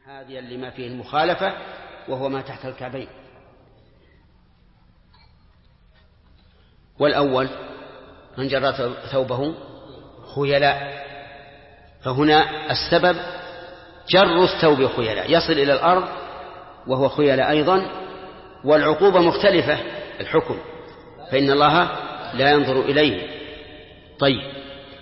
هذا لما فيه المخالفة وهو ما تحت الكعبين. والأول من جرى ثوبه خيلاء، فهنا السبب جر الثوب خيلاء يصل إلى الأرض وهو خيلاء أيضا، والعقوبة مختلفة الحكم، فإن الله لا ينظر إليه. طيب،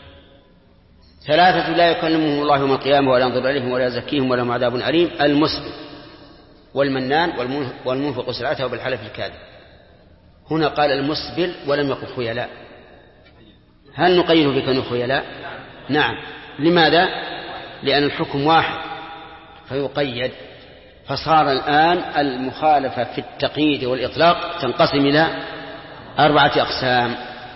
ثلاثة لا يكلمهم الله يوم القيامة ولا ينظر إليهم ولا يزكيهم ولهم عذاب أليم: المسبل والمنان والمنفق سلعته بالحلف الكاذب. هنا قال المسبل ولم يقل خيلاء. هل نقيد بكونه خيلاء؟ نعم. لماذا؟ لأن الحكم واحد فيقيد. فصار الآن المخالفة في التقييد والإطلاق تنقسم إلى 4 أقسام: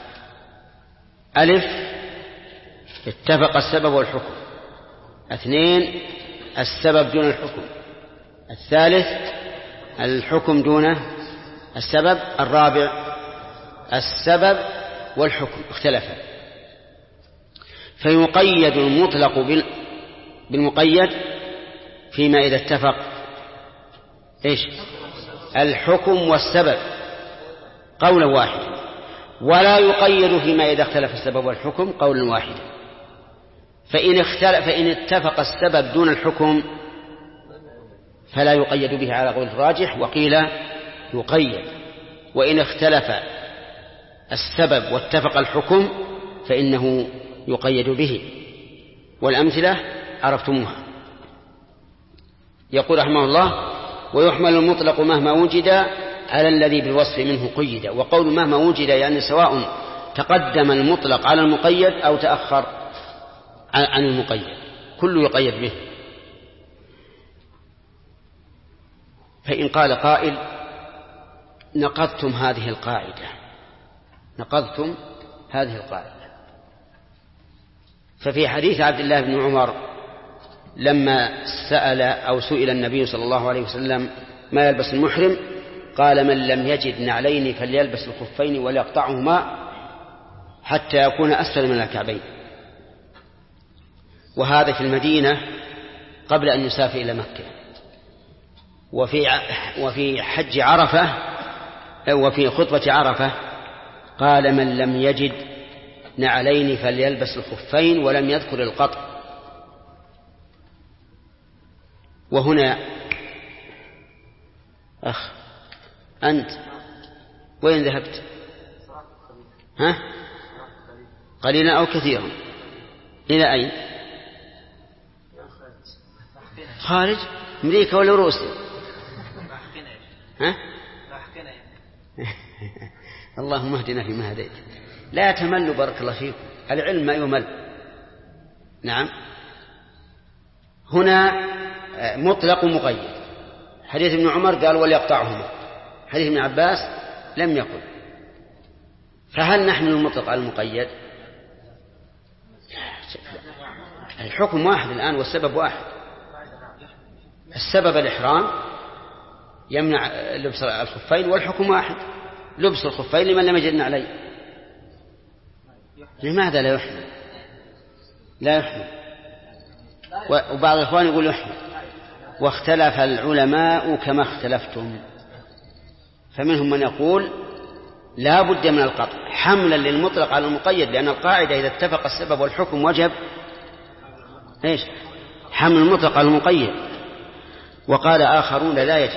ألف، اتفق السبب والحكم. 2، السبب دون الحكم. 3، الحكم دون السبب. 4، السبب والحكم اختلفا. فيقيد المطلق بالمقيد فيما إذا اتفق الحكم والسبب قولا واحدا، ولا يقيد فيما إذا اختلف السبب والحكم قولا واحدا. فإن اتفق السبب دون الحكم فلا يقيد به على قول الراجح، وقيل يقيد. وإن اختلف السبب واتفق الحكم فإنه يقيد به. والأمثلة عرفتموها. يقول رحمه الله: ويحمل المطلق مهما وجد على الذي بالوصف منه قيد. وقول مهما وجد يعني سواء تقدم المطلق على المقيد أو تأخر عن المقيد، كله يقيد به. فإن قال قائل: نقضتم هذه القاعدة، نقضتم هذه القاعدة. ففي حديث عبد الله بن عمر لما سئل النبي صلى الله عليه وسلم ما يلبس المحرم، قال: من لم يجد نعلين فليلبس الخفين وليقطعهما حتى يكون أسفل من الكعبين. وهذا في المدينة قبل أن يسافر إلى مكة. وفي حج عرفة وفي خطبة عرفة قال: من لم يجد نعلين فليلبس الخفين، ولم يذكر القطع. وهنا أنت وين ذهبت؟ قليلا أو كثيرا؟ إلى أين؟ خارج أمريكا ولا روسيا؟ اللهم اهدنا فيما هديت. لا تملوا بارك الله فيكم، العلم ما يمل. نعم. هنا مطلق مقيد. حديث ابن عمر قال: وليقطعهما. حديث ابن عباس لم يقل. فهل نحمل المطلق على المقيد؟ الحكم واحد الآن والسبب واحد. السبب الإحرام يمنع لبس الخفين، والحكم واحد: لبس الخفين لمن لم يجد عليه. لماذا لا يحمل؟ لا يحمل. وبعض الإخوان يقول يحمل. واختلف العلماء كما اختلفتم، فمنهم من يقول لا بد من القطع حملا للمطلق على المقيد، لأن القاعدة إذا اتفق السبب والحكم وجب حمل المطلق على المقيد. وقال آخرون لا يجب،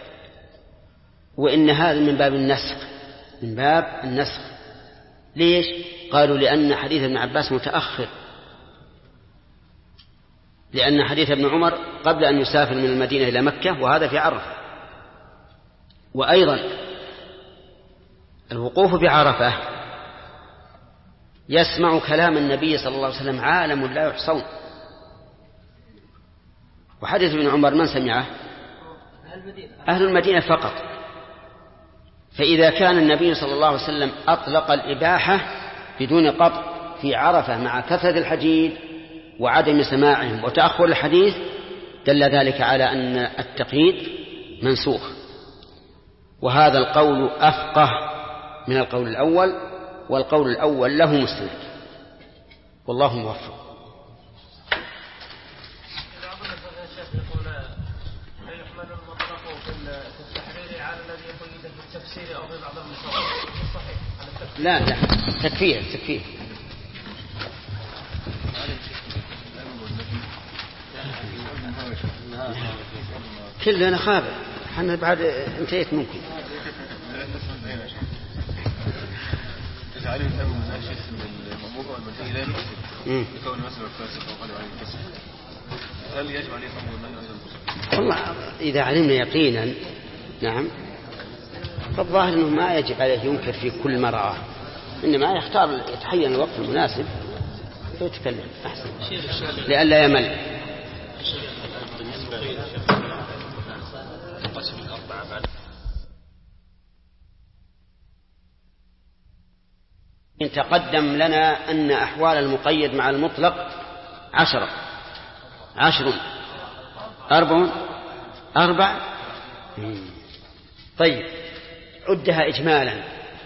وإن هذا من باب النسخ، من باب النسخ. ليش؟ قالوا لأن حديث ابن عباس متأخر، لأن حديث ابن عمر قبل أن يسافر من المدينة إلى مكة، وهذا في عرفة. وأيضا الوقوف بعرفة يسمع كلام النبي صلى الله عليه وسلم عالم لا يحصون. وحديث ابن عمر من سمعه؟ أهل المدينة فقط. فإذا كان النبي صلى الله عليه وسلم أطلق الإباحة بدون قطع في عرفة مع كثرة الحجيج وعدم سماعهم وتأخر الحديث، دل ذلك على أن التقييد منسوخ. وهذا القول أفقه من القول الأول، والقول الأول له مستند، والله موفق. لا تكفير كلنا خابر، احنا بعد انتهيت منكم. هل يجب عليه فهم المنع والله إذا علمنا يقينا نعم، فالظاهر أنه ما يجب عليه ينكر في كل ما رآه، إنما يختار يتحين الوقت المناسب ويتكلم أحسن لئلا يمل. إن تقدم لنا أن أحوال المقيد مع المطلق 10 4 طيب عدها إجمالا.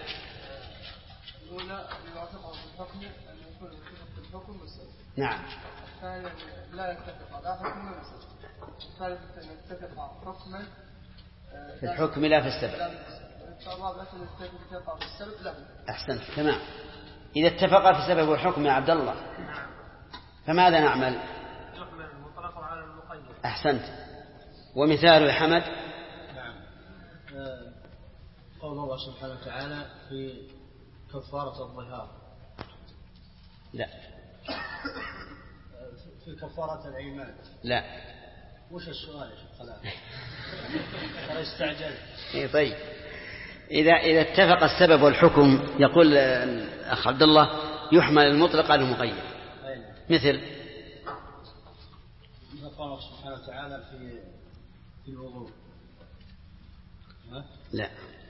نعم. الثاني لا يتفق لا حكم ولا سبب. الثالث أن يتفق حكما في الحكم لا في السبب. الرابع أن يتفق في السبب لا. أحسنت تمام. إذا اتفق في السبب والحكم يا عبد الله فماذا نعمل؟ يحمل المطلق على المقيد. أحسنت. ومثاله يا حمد؟ نعم. قول الله سبحانه وتعالى في كفارة الظهار. لا. في كفارة الأيمان. لا. وش السؤال يا شيخ خلاص؟ ترى استعجل. طيب إذا اتفق السبب والحكم يقول الأخ عبد الله يحمل المطلق على المقيد. مثل قال الله سبحانه وتعالى في الوضوء. لا.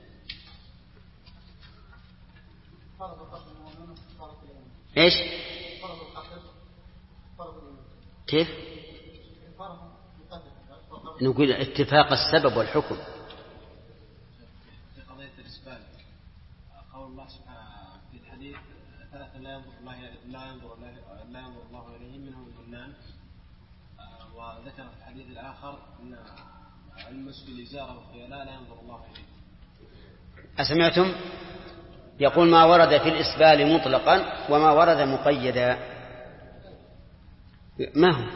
ايش؟ كيف؟ نقول اتفاق السبب والحكم. في قضية الإسبال قول الله سبحانه في الحديث ثلاثة لا ينظر الله إليهم منهم الجنان، وذكر في الحديث الآخر أن المسبل إزاره والخيلاء لا ينظر الله إليه. أسمعتم؟ يقول ما ورد في الإسبال مطلقا وما ورد مقيدا. ما هو؟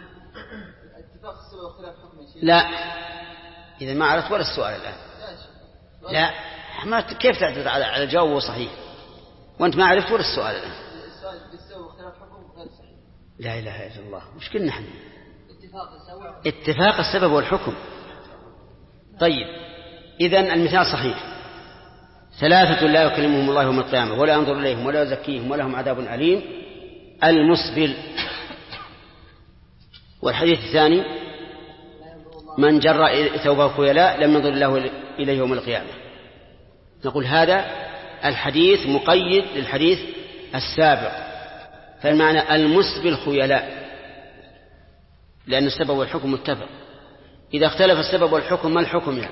لا. إذا ما عرفت ولا السؤال الآن. لا ما كيف تعتذر على الجواب صحيح وأنت ما عرفت ولا السؤال الآن. لا إله إلا الله. مش كنا نحن اتفاق السبب والحكم. طيب إذن المثال صحيح. 3 لا يكلمهم الله يوم القيامة ولا ينظر إليهم ولا يزكيهم ولهم عذاب أليم المسبل. والحديث الثاني من جر ثوبه خيلاء لم ينظر الله إليه يوم القيامة. نقول هذا الحديث مقيد للحديث السابق، فالمعنى المسبل خيلاء لأن السبب والحكم متفق. إذا اختلف السبب والحكم ما الحكم يعني؟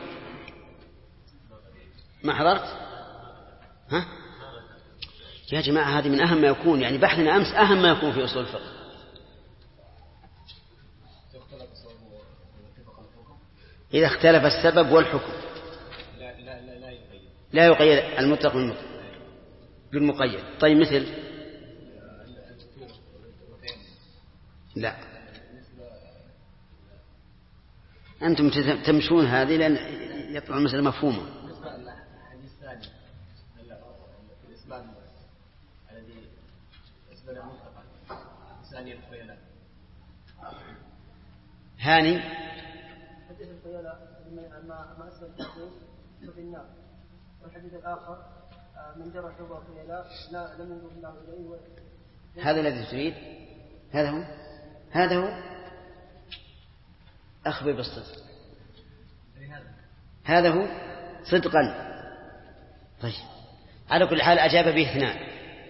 ما حضرت؟ ها؟ يا جماعة هذه من أهم ما يكون، يعني بحثنا أمس أهم ما يكون في أصول الفقه. إذا اختلف السبب والحكم لا يقيد المطلق بالمقيد. طيب مثل لا أنتم تمشون هذه لأن يطلع المسألة مفهومة. هاني حديث الخيلاء ما أسفل التحقيق ففي النار، والحديث الآخر من جرى ثوبه خيلاء لا لم ينظر الله إليه. هذا الذي تريد؟ هذا هو أخبر بالصدق. هذا هو صدقا. طيب على كل حال أجاب به 2.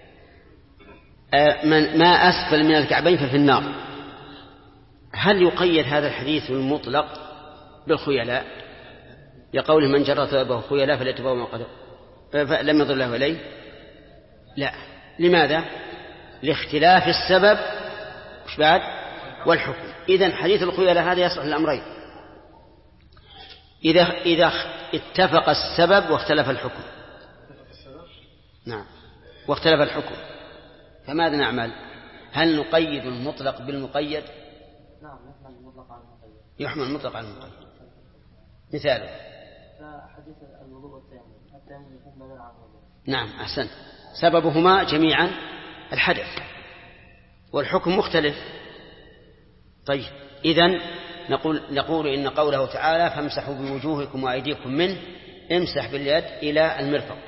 ما أسفل من الكعبين ففي النار. هل يقيد هذا الحديث المطلق بالخيلاء لقوله من جرى ثوبه خيلاء فليتبوأ مقعده فلم يضر له إليه؟ لا. لماذا؟ لاختلاف السبب وش بعد والحكم. إذن حديث الخيلاء هذا يصلح الأمرين. إذا اتفق السبب واختلف الحكم. نعم، واختلف الحكم، فماذا نعمل؟ هل نقيد المطلق بالمقيد؟ نعم، يحمل المطلق على المقيد. يحمل المطلق على المقيد. مثاله حديث الوضوء والتيمم، التيمم يكون بدل عن الوضوء. نعم، أحسنت، سببهما جميعا الحدث والحكم مختلف. طيب، إذن نقول إن قوله تعالى فامسحوا بوجوهكم وأيديكم منه، امسح باليد إلى المرفق،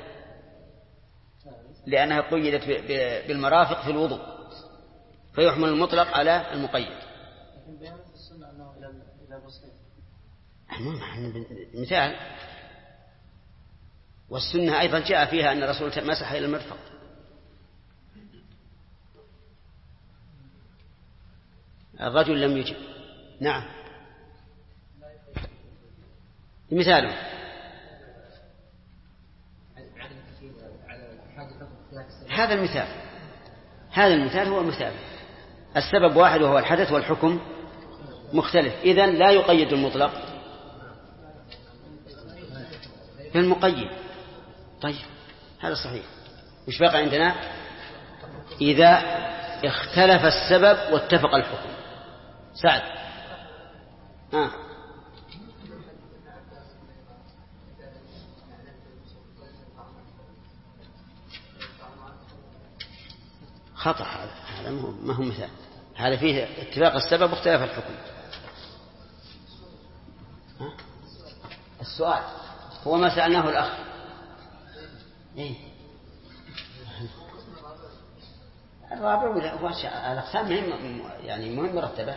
لأنها قيدت بالمرافق في الوضوء، فيحمل المطلق على المقيد. لكن بيان السنة أنه إلى البصير مثال. والسنة أيضا جاء فيها أن الرسول مسح إلى المرفق. الرجل لم يجب. نعم، مثاله هذا المثال هو مثال. السبب واحد وهو الحدث، والحكم مختلف، إذن لا يقيد المطلق بالمقيد. طيب، هذا صحيح. مش بقى عندنا إذا اختلف السبب واتفق الحكم. سعد. خطأ، هذا ما هو مثال، هذا فيه اتفاق السبب واختلاف الحكم. السؤال هو ما سألناه الأخ. الرابع الأقسام مهم مرتبة.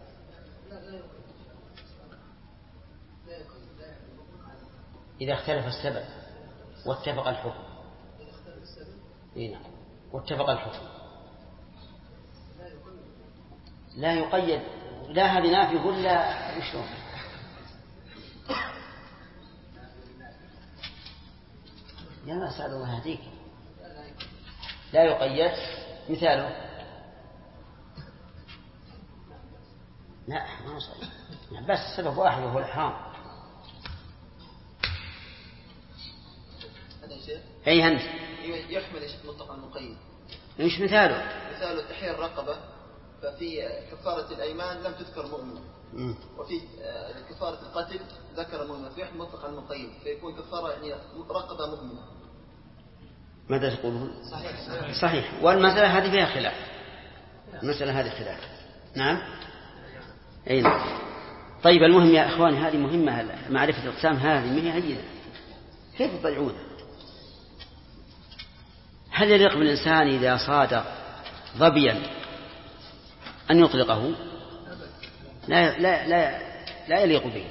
إذا اختلف السبب واتفق الحكم. واتفق الحكم لا يقيد، لا هذه نافي ولا شلون؟ يا سعد الله يهديك، لا يقيد. مثاله لا ما صحيح، بس سبب واحد وهو الحرام. أي أنت يحمل مطلق المقيد. مش مثاله تحرير الرقبة، ففي كفارة الأيمان لم تذكر مؤمن، وفي كفارة القتل ذكر مؤمن، فيحمل مطلق المقيد، فيكون كفارة رقبة مؤمنة. ماذا تقولون؟ صحيح. والمسألة هذه فيها خلاف، المسألة هذه خلاف. نعم، أي نعم. طيب، المهم يا إخواني، هذه مهمة، معرفة الأقسام هذه ما هي هينة، كيف تضيعونها؟ هل يليق بالإنسان إذا صاد ظبيا أن يطلقه؟ لا لا لا لا يليق به.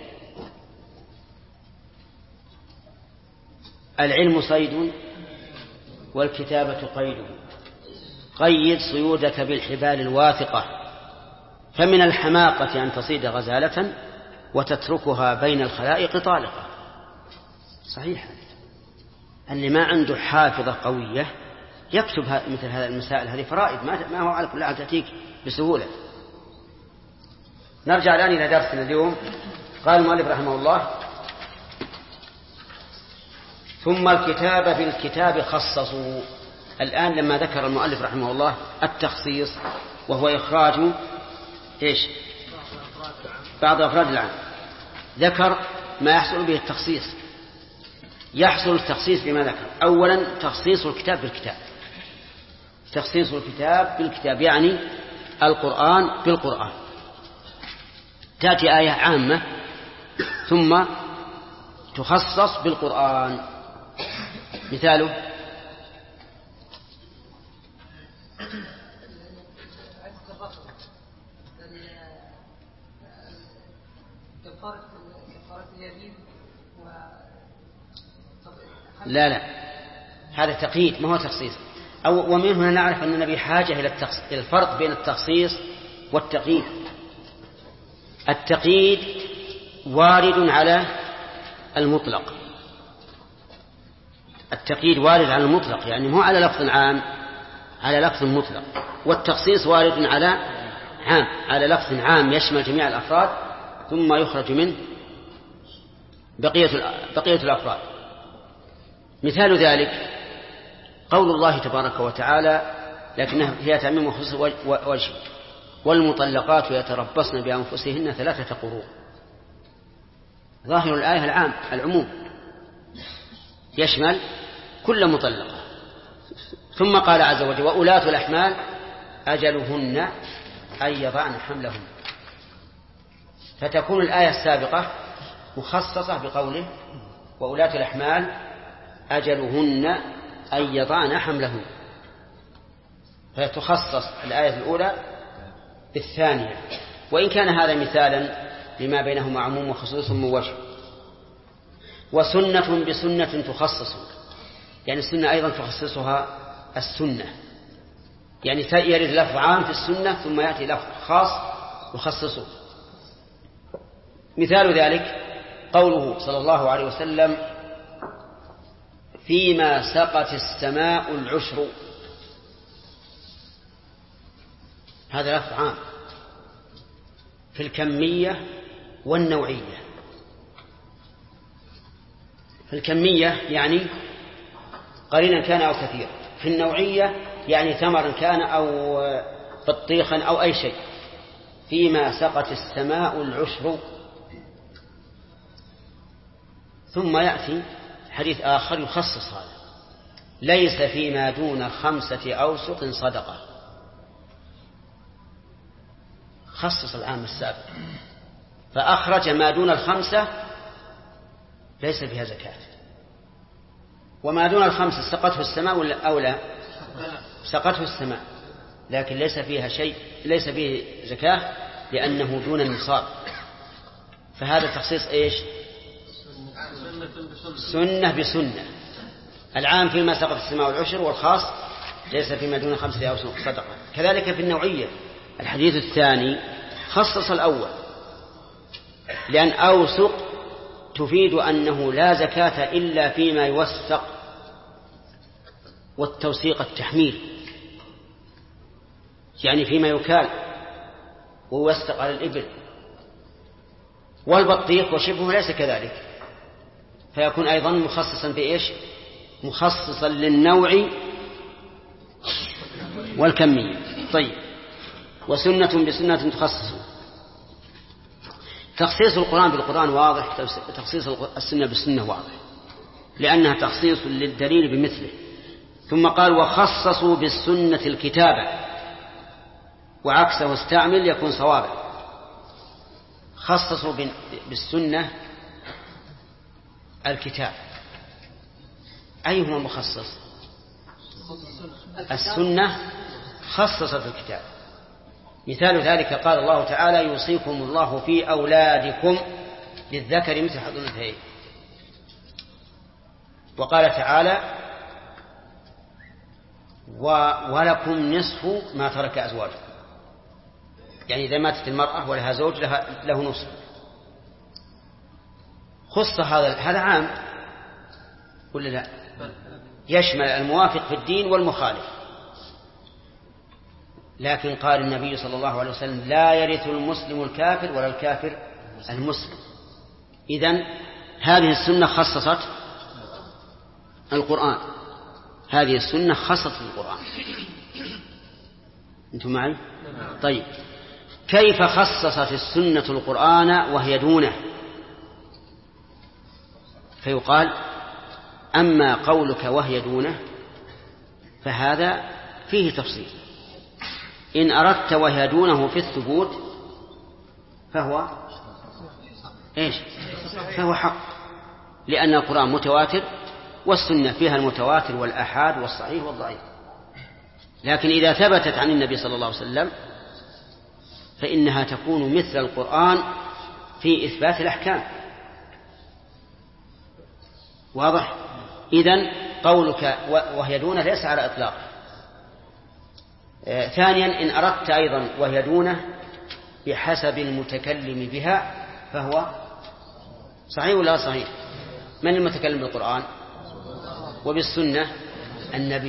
العلم صيد والكتابة قيده، قيد صيودك بالحبال الواثقة، فمن الحماقة أن تصيد غزالة وتتركها بين الخلائق طالقة. صحيح، اللي ما عنده حافظة قوية يكتب مثل هذه المسائل، هذه فرائض ما هو على كل حال تأتيك بسهولة. نرجع الآن إلى درسنا اليوم. قال المؤلف رحمه الله: ثم الكتاب بالكتاب خصصوا. الآن لما ذكر المؤلف رحمه الله التخصيص وهو إخراج بعض أفراد العام، ذكر ما يحصل به التخصيص. يحصل التخصيص بما ذكر. أولا تخصيص الكتاب بالكتاب. تخصيص الكتاب بالكتاب يعني القرآن بالقرآن. تأتي آية عامة ثم تخصص بالقرآن. مثاله لا هذا تقييد ما هو تخصيص. ومن هنا نعرف أن النبي حاجة إلى الفرق بين التخصيص والتقييد. التقييد وارد على المطلق، التقييد وارد على المطلق، يعني مو على لفظ عام، على لفظ مطلق. والتخصيص وارد على عام، على لفظ عام يشمل جميع الأفراد ثم يخرج منه بقية الأفراد. مثال ذلك قول الله تبارك وتعالى لكنها فيها تعميم وخصوص وجه والمطلقات يتربصن بأنفسهن 3 قروء. ظاهر الآية العموم يشمل كل مطلقة. ثم قال عز وجل وأولاة الأحمال أجلهن أن يضعن حملهن، فتكون الآية السابقة مخصصة بقوله وأولاة الأحمال أجلهن أن يضعن حملهن، فتخصص الآية الأولى بالثانية، وإن كان هذا مثالا لما بينهما عموم وخصوص من وجه. وسنة بسنة تخصص، يعني السنة أيضا تخصصها السنة، يعني يرد لفظ عام في السنة ثم يأتي لفظ خاص يخصصه. مثال ذلك قوله صلى الله عليه وسلم فيما سقت السماء العشر، هذا لفظ عام في الكمية والنوعية. في الكمية يعني قليلا كان أو كثيرا، في النوعية يعني ثمرا كان أو بطيخا أو أي شيء. فيما سقت السماء العشر. ثم يأتي حديث آخر يخصص هذا ليس فيما دون 5 أوسق صدقة، خصص العام السابق فأخرج ما دون 5 ليس فيها زكاة، وما دون 5 سقته السماء أو لا سقته السماء، لكن ليس فيها شيء، ليس فيه زكاة لأنه دون النصاب. فهذا تخصيص إيش؟ سنة بسنة. العام فيما سقط السماء العشر، والخاص ليس فيما دون 5 أوسق صدقة. كذلك في النوعية الحديث الثاني خصص الأول، لأن أوسق تفيد أنه لا زكاة إلا فيما يوثق، والتوثيق التحميل يعني فيما يكال ويوثق على الإبل. والبطيخ وشبهه ليس كذلك، فيكون أيضا مخصصا بإيش؟ مخصصا للنوع والكمية. طيب، وسنة بسنة تخصص. تخصيص القرآن بالقرآن واضح، تخصيص السنة بالسنة واضح، لأنها تخصيص للدليل بمثله. ثم قال وخصصوا بالسنة الكتابة، وعكسه استعمل يكون صوابا. خصصوا بالسنة الكتاب. أيهما مخصص؟ السنة خصصت الكتاب. مثال ذلك قال الله تعالى يوصيكم الله في أولادكم للذكر مثل حظ الأنثيين. وقال تعالى ولكم نصف ما ترك أزواجكم، يعني إذا ماتت المرأة ولها زوج له نصف. خص هذا عام ولا لا؟ يشمل الموافق في الدين والمخالف. لكن قال النبي صلى الله عليه وسلم لا يرث المسلم الكافر ولا الكافر المسلم. إذن هذه السنة خصصت القرآن، هذه السنة خصصت القرآن. أنتم معي؟ طيب، كيف خصصت السنة القرآن وهي دونه؟ فيقال أما قولك وهي دونه فهذا فيه تفصيل. إن أردت وهي دونه في الثبوت فهو إيش؟ فهو حق، لأن القرآن متواتر والسنة فيها المتواتر والآحاد والصحيح والضعيف. لكن إذا ثبتت عن النبي صلى الله عليه وسلم فإنها تكون مثل القرآن في إثبات الأحكام. واضح؟ إذن قولك وهي دونه ليس على إطلاق. ثانيا إن أردت أيضا وهي دونه بحسب المتكلم بها فهو صحيح ولا صحيح؟ من المتكلم بالقرآن؟ وبالسنة النبي.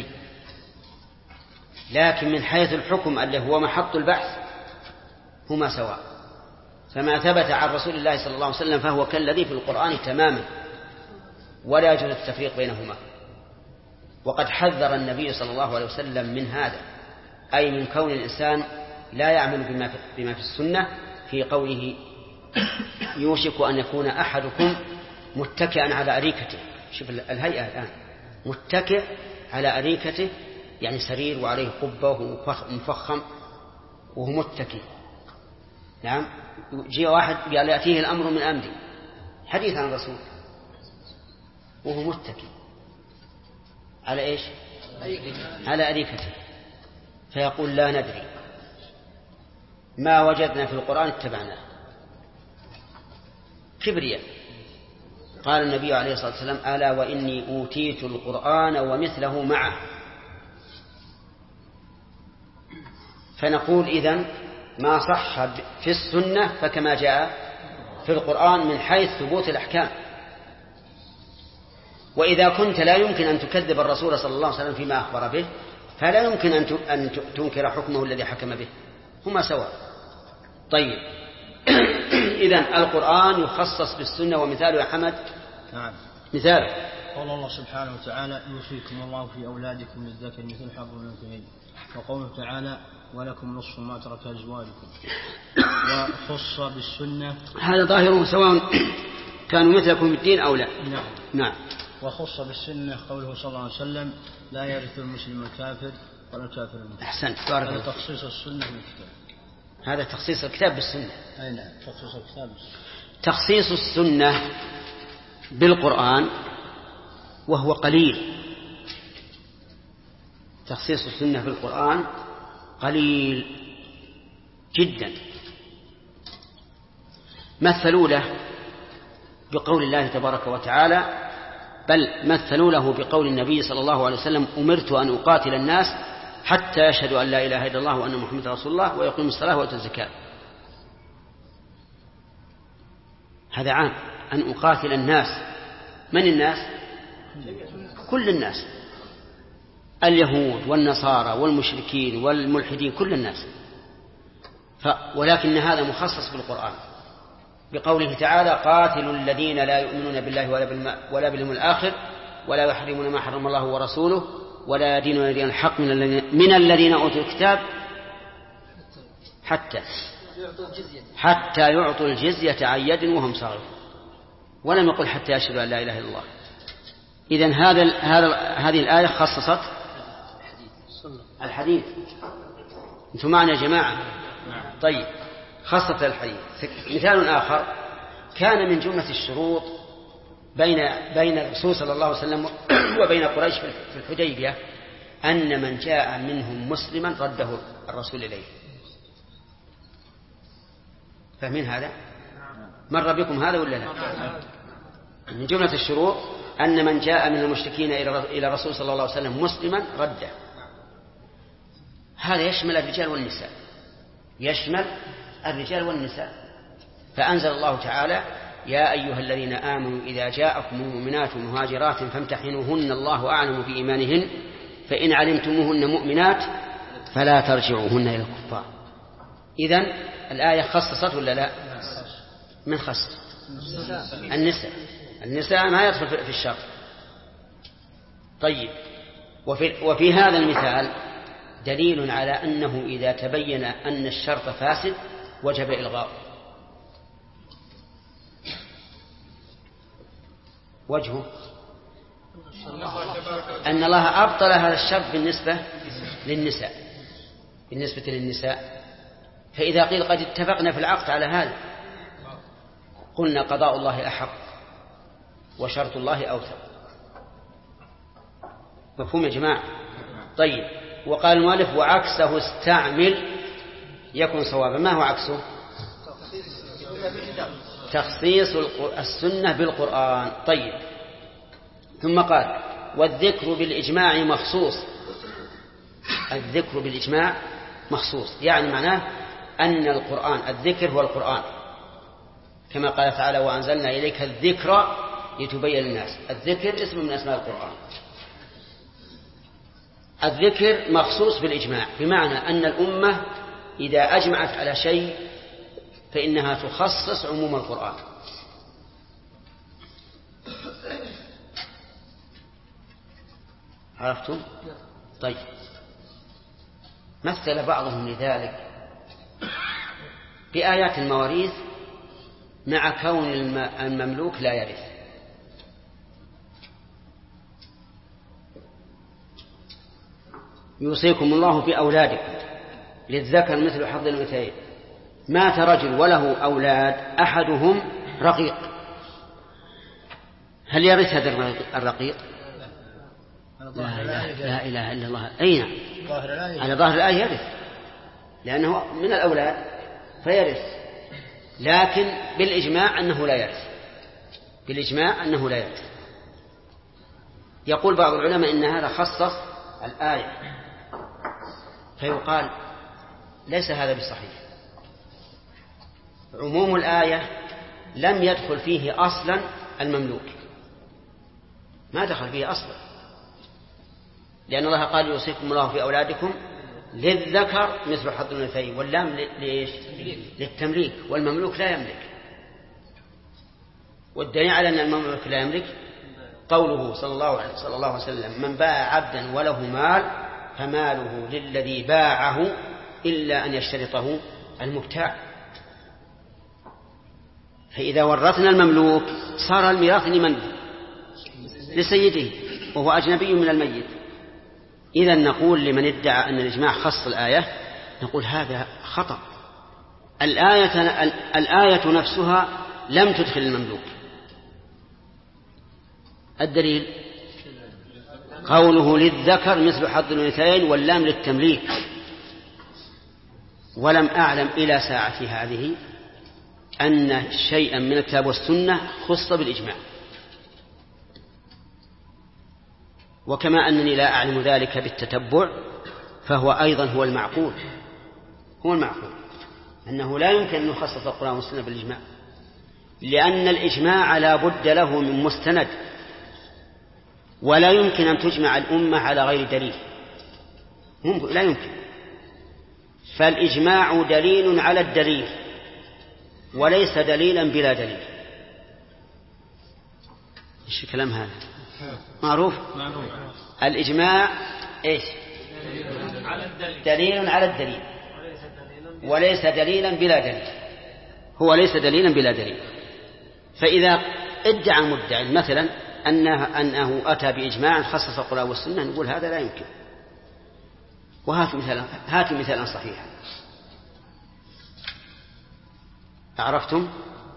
لكن من حيث الحكم اللي هو محط البحث هما فما ثبت عن رسول الله صلى الله عليه وسلم فهو كالذي في القرآن تماما، ولا يجوز التفريق بينهما. وقد حذر النبي صلى الله عليه وسلم من هذا، أي من كون الإنسان لا يعمل بما في السنة، في قوله يوشك أن يكون أحدكم متكئا على أريكته. شوف الهيئة الآن، متكئ على أريكته، يعني سرير وعليه قبة ومفخم وهو متكئ. نعم، جاء واحد قال يأتيه الأمر من أمري، حديث عن الرسول، وهو متكئ على إيش؟ على أريكته، فيقول لا ندري، ما وجدنا في القرآن اتبعناه. كبرياء. قال النبي عليه الصلاة والسلام: ألا وإني أوتيت القرآن ومثله معه. فنقول إذن ما صح في السنة فكما جاء في القرآن من حيث ثبوت الأحكام. وإذا كنت لا يمكن أن تكذب الرسول صلى الله عليه وسلم فيما أخبر به، فلا يمكن أن تنكر حكمه الذي حكم به، هما سواء. طيب، إذن القرآن يخصص بالسنة، ومثاله يا حمد. نعم. مثال قال الله سبحانه وتعالى: يوصيكم الله في أولادكم للذكر مثل حظ الأنثيين. وقوله تعالى: ولكم نصف ما ترك أزواجكم. وخص بالسنة، هذا ظاهره سواء كانوا مثلكم في الدين أو لا. نعم. وخص بالسنة قوله صلى الله عليه وسلم: لا يرث المسلم الكافر ولا الكافر المسلم. أحسنت، بارك الله. هذا تخصيص السنة بالكتاب. هذا تخصيص الكتاب بالسنة. أي نعم، تخصيص الكتاب بالسنة. تخصيص السنة بالقرآن وهو قليل. تخصيص السنة بالقرآن قليل جدا. مثلوا له بقول الله تبارك وتعالى، بل مثلوا له بقول النبي صلى الله عليه وسلم: أمرت أن أقاتل الناس حتى يشهدوا أن لا إله إلا الله وأن محمد رسول الله ويقيموا الصلاة ويؤتوا الزكاة. هذا عام، أن أقاتل الناس. من الناس؟ كل الناس، اليهود والنصارى والمشركين والملحدين، كل الناس. ولكن هذا مخصص بالقرآن بقوله تعالى: قاتلوا الذين لا يؤمنون بالله ولا باليوم الآخر ولا يحرمون ما حرم الله ورسوله ولا يدينون دين الحق من الذين أوتوا الكتاب حتى يعطوا الجزية عن يد وهم صاغرون. ولم يقل حتى يشهدوا أن لا إله إلا الله. إذن هذه الآية خصصت الحديث. أنتم معنا يا جماعة؟ طيب، خصصت الحديث. مثال آخر، كان من جملة الشروط بين الرسول صلى الله عليه وسلم وبين قريش في الحديبية أن من جاء منهم مسلما رده الرسول إليه. فاهمين هذا؟ مر بكم هذا ولا لا؟ من جملة الشروط أن من جاء من المشركين إلى الرسول صلى الله عليه وسلم مسلما رده. هذا يشمل الرجال والنساء، يشمل الرجال والنساء. فأنزل الله تعالى: يا أيها الذين آمنوا إذا جاءكم المؤمنات مهاجرات فامتحنوهن الله أعلم بإيمانهن فإن علمتموهن مؤمنات فلا ترجعوهن إلى الكفار. إذن الآية خصصت ولا لا؟ من خصص؟ النساء ما يدخل في الشرط. طيب، وفي هذا المثال دليل على أنه إذا تبين أن الشرط فاسد وجب إلغاؤه. وجهه أن الله أبطل هذا الشرط بالنسبة للنساء. فإذا قيل قد اتفقنا في العقد على هذا، قلنا قضاء الله أحق وشرط الله أوثق. مفهوم يا جماعة؟ طيب، وقال المؤلف: وعكسه استعمل يكون صوابا. ما هو عكسه؟ تخصيص السنة بالقرآن. طيب، ثم قال: والذكر بالإجماع مخصوص. الذكر بالإجماع مخصوص، يعني معناه أن القرآن، الذكر هو القرآن، كما قال تعالى: وأنزلنا إليك الذكر لتبين للناس. الذكر اسم من أسماء القرآن. الذكر مخصوص بالإجماع، بمعنى أن الأمة إذا أجمعت على شيء فإنها تخصص عموم القرآن. عرفتم؟ طيب، مثل بعضهم لذلك بآيات المواريث مع كون المملوك لا يرث. يوصيكم الله في أولادكم للذكر مثل حظ الأنثيين. مات رجل وله أولاد أحدهم رقيق، هل يرث هذا الرقيق؟ لا إله إلا الله. أين على ظاهر الآية يرث، لأنه من الأولاد فيرث، لكن بالإجماع أنه لا يرث، بالإجماع أنه لا يرث. يقول بعض العلماء إن هذا خصص الآية، فيقال ليس هذا بصحيح. عموم الآية لم يدخل فيه أصلا المملوك، ما دخل فيه أصلا، لأن الله قال يوصيكم الله في أولادكم للذكر مثل حظ الأنثيين، واللام لإيش؟ للتمليك، والمملوك لا يملك. والدليل على أن المملوك لا يملك قوله صلى الله عليه وسلم: من باع عبدا وله مال فماله للذي باعه إلا أن يشترطه المبتاع. فإذا ورثنا المملوك صار الميراث لمن؟ لسيده، وهو أجنبي من الميت. إذا نقول لمن ادعى أن الإجماع خص الآية، نقول هذا خطأ. الآية نفسها لم تدخل المملوك. الدليل قوله للذكر مثل حظ الأنثيين، واللام للتمليك. ولم أعلم إلى ساعة هذه أن شيئا من الكتاب والسنة خص بالإجماع، وكما أنني لا أعلم ذلك بالتتبع، فهو أيضا هو المعقول أنه لا يمكن أن يخصص القرآن والسنة بالإجماع، لأن الإجماع لا بد له من مستند، ولا يمكن أن تجمع الأمة على غير دليل، لا يمكن. فالإجماع دليل على الدليل، وليس دليلا بلا دليل. إيش الكلام هذا؟ معروف. الإجماع إيش؟ دليل على الدليل، وليس دليلا بلا دليل. هو ليس دليلا بلا دليل. فإذا ادعى مدعي مثلا أنه أتى بإجماع خصص القرآن والسنة، نقول هذا لا يمكن. هات مثالا صحيحا. عرفتم؟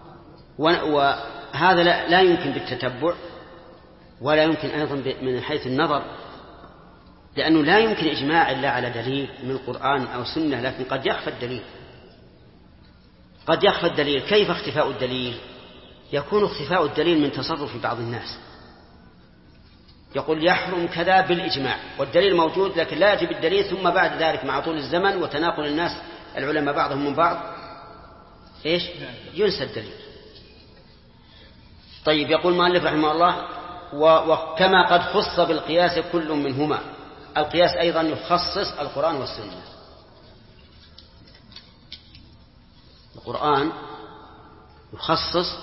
وهذا لا يمكن بالتتبع، ولا يمكن أيضا من حيث النظر، لأنه لا يمكن إجماع إلا على دليل من القرآن أو سنة، لكن قد يخفى الدليل. كيف اختفاء الدليل؟ يكون اختفاء الدليل من تصرف بعض الناس، يقول يحرم كذا بالإجماع، والدليل موجود لكن لا يأتي بالدليل، ثم بعد ذلك مع طول الزمن وتناقل الناس العلماء بعضهم من بعض إيش؟ ينسى الدليل. طيب، يقول المؤلف رحمه الله: وكما قد خص بالقياس كل منهما. القياس أيضا يخصص القرآن والسنة. القرآن يخصص،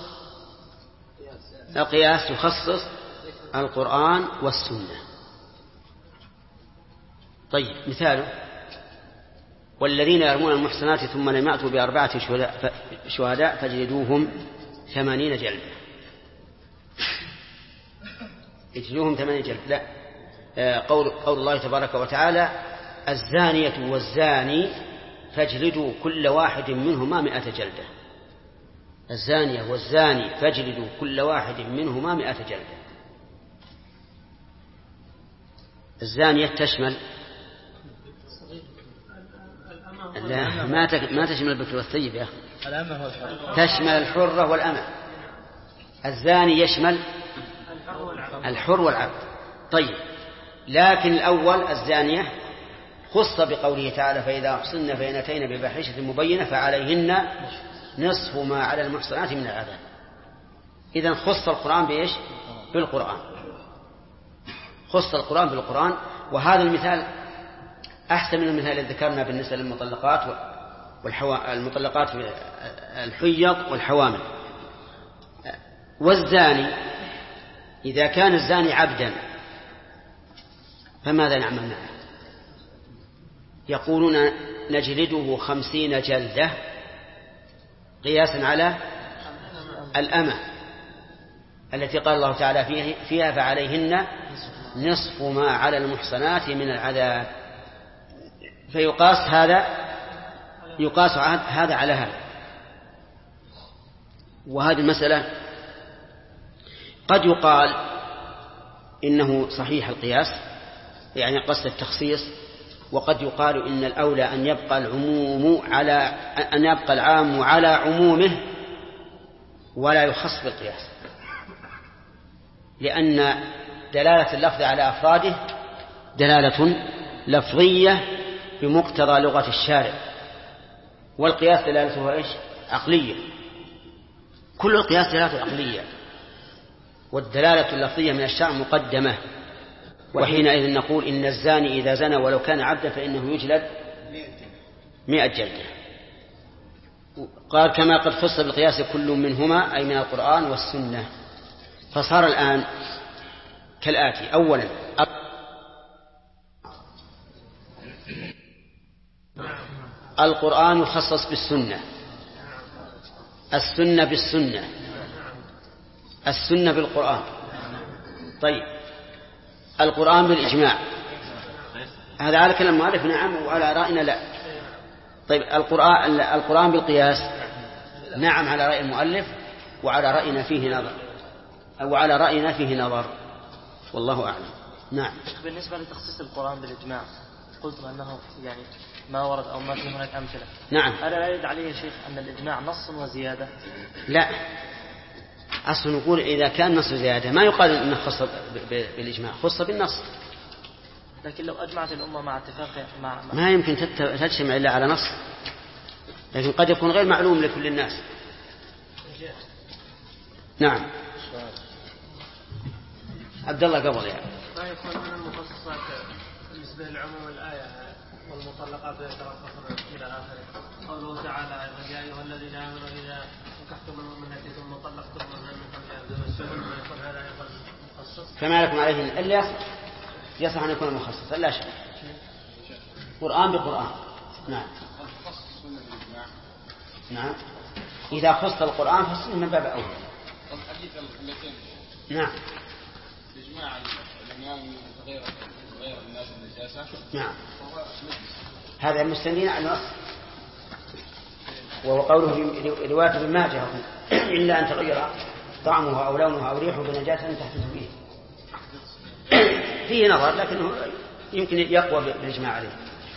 القياس يخصص القرآن والسنة. طيب، مثاله: والذين يرمون المحصنات ثم لم يأتوا ب4 شهداء فاجلدوهم 80 جلدة. اجلدوهم 80 جلدة. لا، قول الله تبارك وتعالى: الزانية والزاني فاجلدوا كل واحد منهما 100 جلدة. الزانية والزاني فاجلدوا كل واحد منهما 100 جلدة. الزانية تشمل لا، ما تشمل البكر والثيب يا أخي، تشمل الحرة والأمة. الزاني يشمل الحر والعبد. طيب، لكن الأول الزانية خص بقوله تعالى: فإذا أحصن فإن أتين بفاحشة مبينة فعليهن نصف ما على المحصنات من العذاب. إذن خص القرآن بإيش؟ بالقرآن. خص القرآن بالقرآن. وهذا المثال أحسن من المثال الذي ذكرنا بالنسبة للمطلقات المطلقات الحيض والحوامل. والزاني إذا كان الزاني عبدا فماذا نعمل معه؟ يقولون نجلده 50 جلدة قياسا على الأمة التي قال الله تعالى فيها فعليهن نصف ما على المحصنات من العذاب. فيقاس هذا على هذا. وهذه المسألة قد يقال إنه صحيح القياس يعني قصد التخصيص، وقد يقال إن الأولى أن يبقى العام على عمومه ولا يخص بالقياس، لأن دلالة اللفظ على أفراده دلالة لفظية بمقتضى لغة الشارع، والقياس دلالته إيش؟ عقلية. كل القياس دلالته عقلية، والدلالة اللفظية من الشرع مقدمة. وحينئذ نقول إن الزاني إذا زنى ولو كان عبدا فإنه يجلد 100 جلدة. قال كما قد فصل بالقياس كل منهما أي من القرآن والسنة. فصار الآن كالآتي: أولا القرآن يخصص بالسنة، السنة بالسنة، السنة بالقرآن. طيب القرآن بالإجماع، هذا على كلام المؤلف نعم، وعلى رأينا لا. طيب القرآن بالقياس نعم على رأي المؤلف، وعلى رأينا فيه نظر والله أعلم. نعم. بالنسبة لتخصيص القرآن بالإجماع قلت أنه يعني ما ورد أو ما في هناك أمثلة. نعم. ألا لا يرد عليه يا شيخ أن الإجماع نص وزيادة؟ لا، أصل نقول إذا كان نص زيادة ما يقال أنه خص بالإجماع، خص بالنص. لكن لو أجمعت الأمة مع اتفاق ما يمكن تجتمع إلا على نص، لكن قد يكون غير معلوم لكل الناس. نعم. عبد الله قبل يعني. ما يكون من المخصصات بالنسبة للعموم الآية والمطلقات يتربصن إلى آخره. قوله تعالى: يا أيها الذين آمنوا إذا نكحتم المؤمنات ثم طلقتموهن من قبل أن تمسوهن يكون هذا أيضا مخصص. فما لكم عليهن إلا يصح أن يكون مخصصا لا شك. قرآن بقرآن. نعم. نعم. إذا خص القرآن فالسنة من باب أول. نعم. إجماع الإمام غير الناس النجاسة. نعم. هذا المستندين على النص، وهو قوله في رواية ابن ماجه: إلا أن تغير طعمها أو لونها أو ريحه بنجاسة تحدث به. فيه نظر لكنه يمكن يقوى بالإجماع عليه.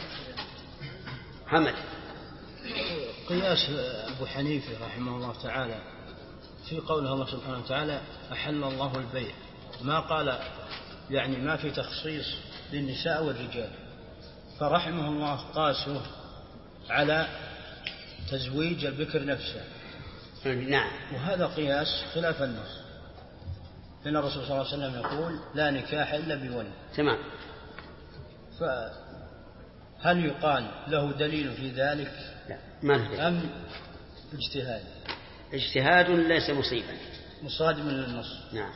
محمد. قياس أبو حنيفة رحمه الله تعالى في قوله الله سبحانه وتعالى: أحل الله البيع، ما قال يعني ما في تخصيص للنساء والرجال، فرحمه الله قاسه على تزويج البكر نفسه. نعم. وهذا قياس خلاف النص، لأن الرسول صلى الله عليه وسلم يقول: لا نكاح إلا بولي. تمام. فهل يقال له دليل في ذلك؟ لا، ما له دليل. أم اجتهاد؟ اجتهاد ليس مصيبا، مصادم للنص. نعم.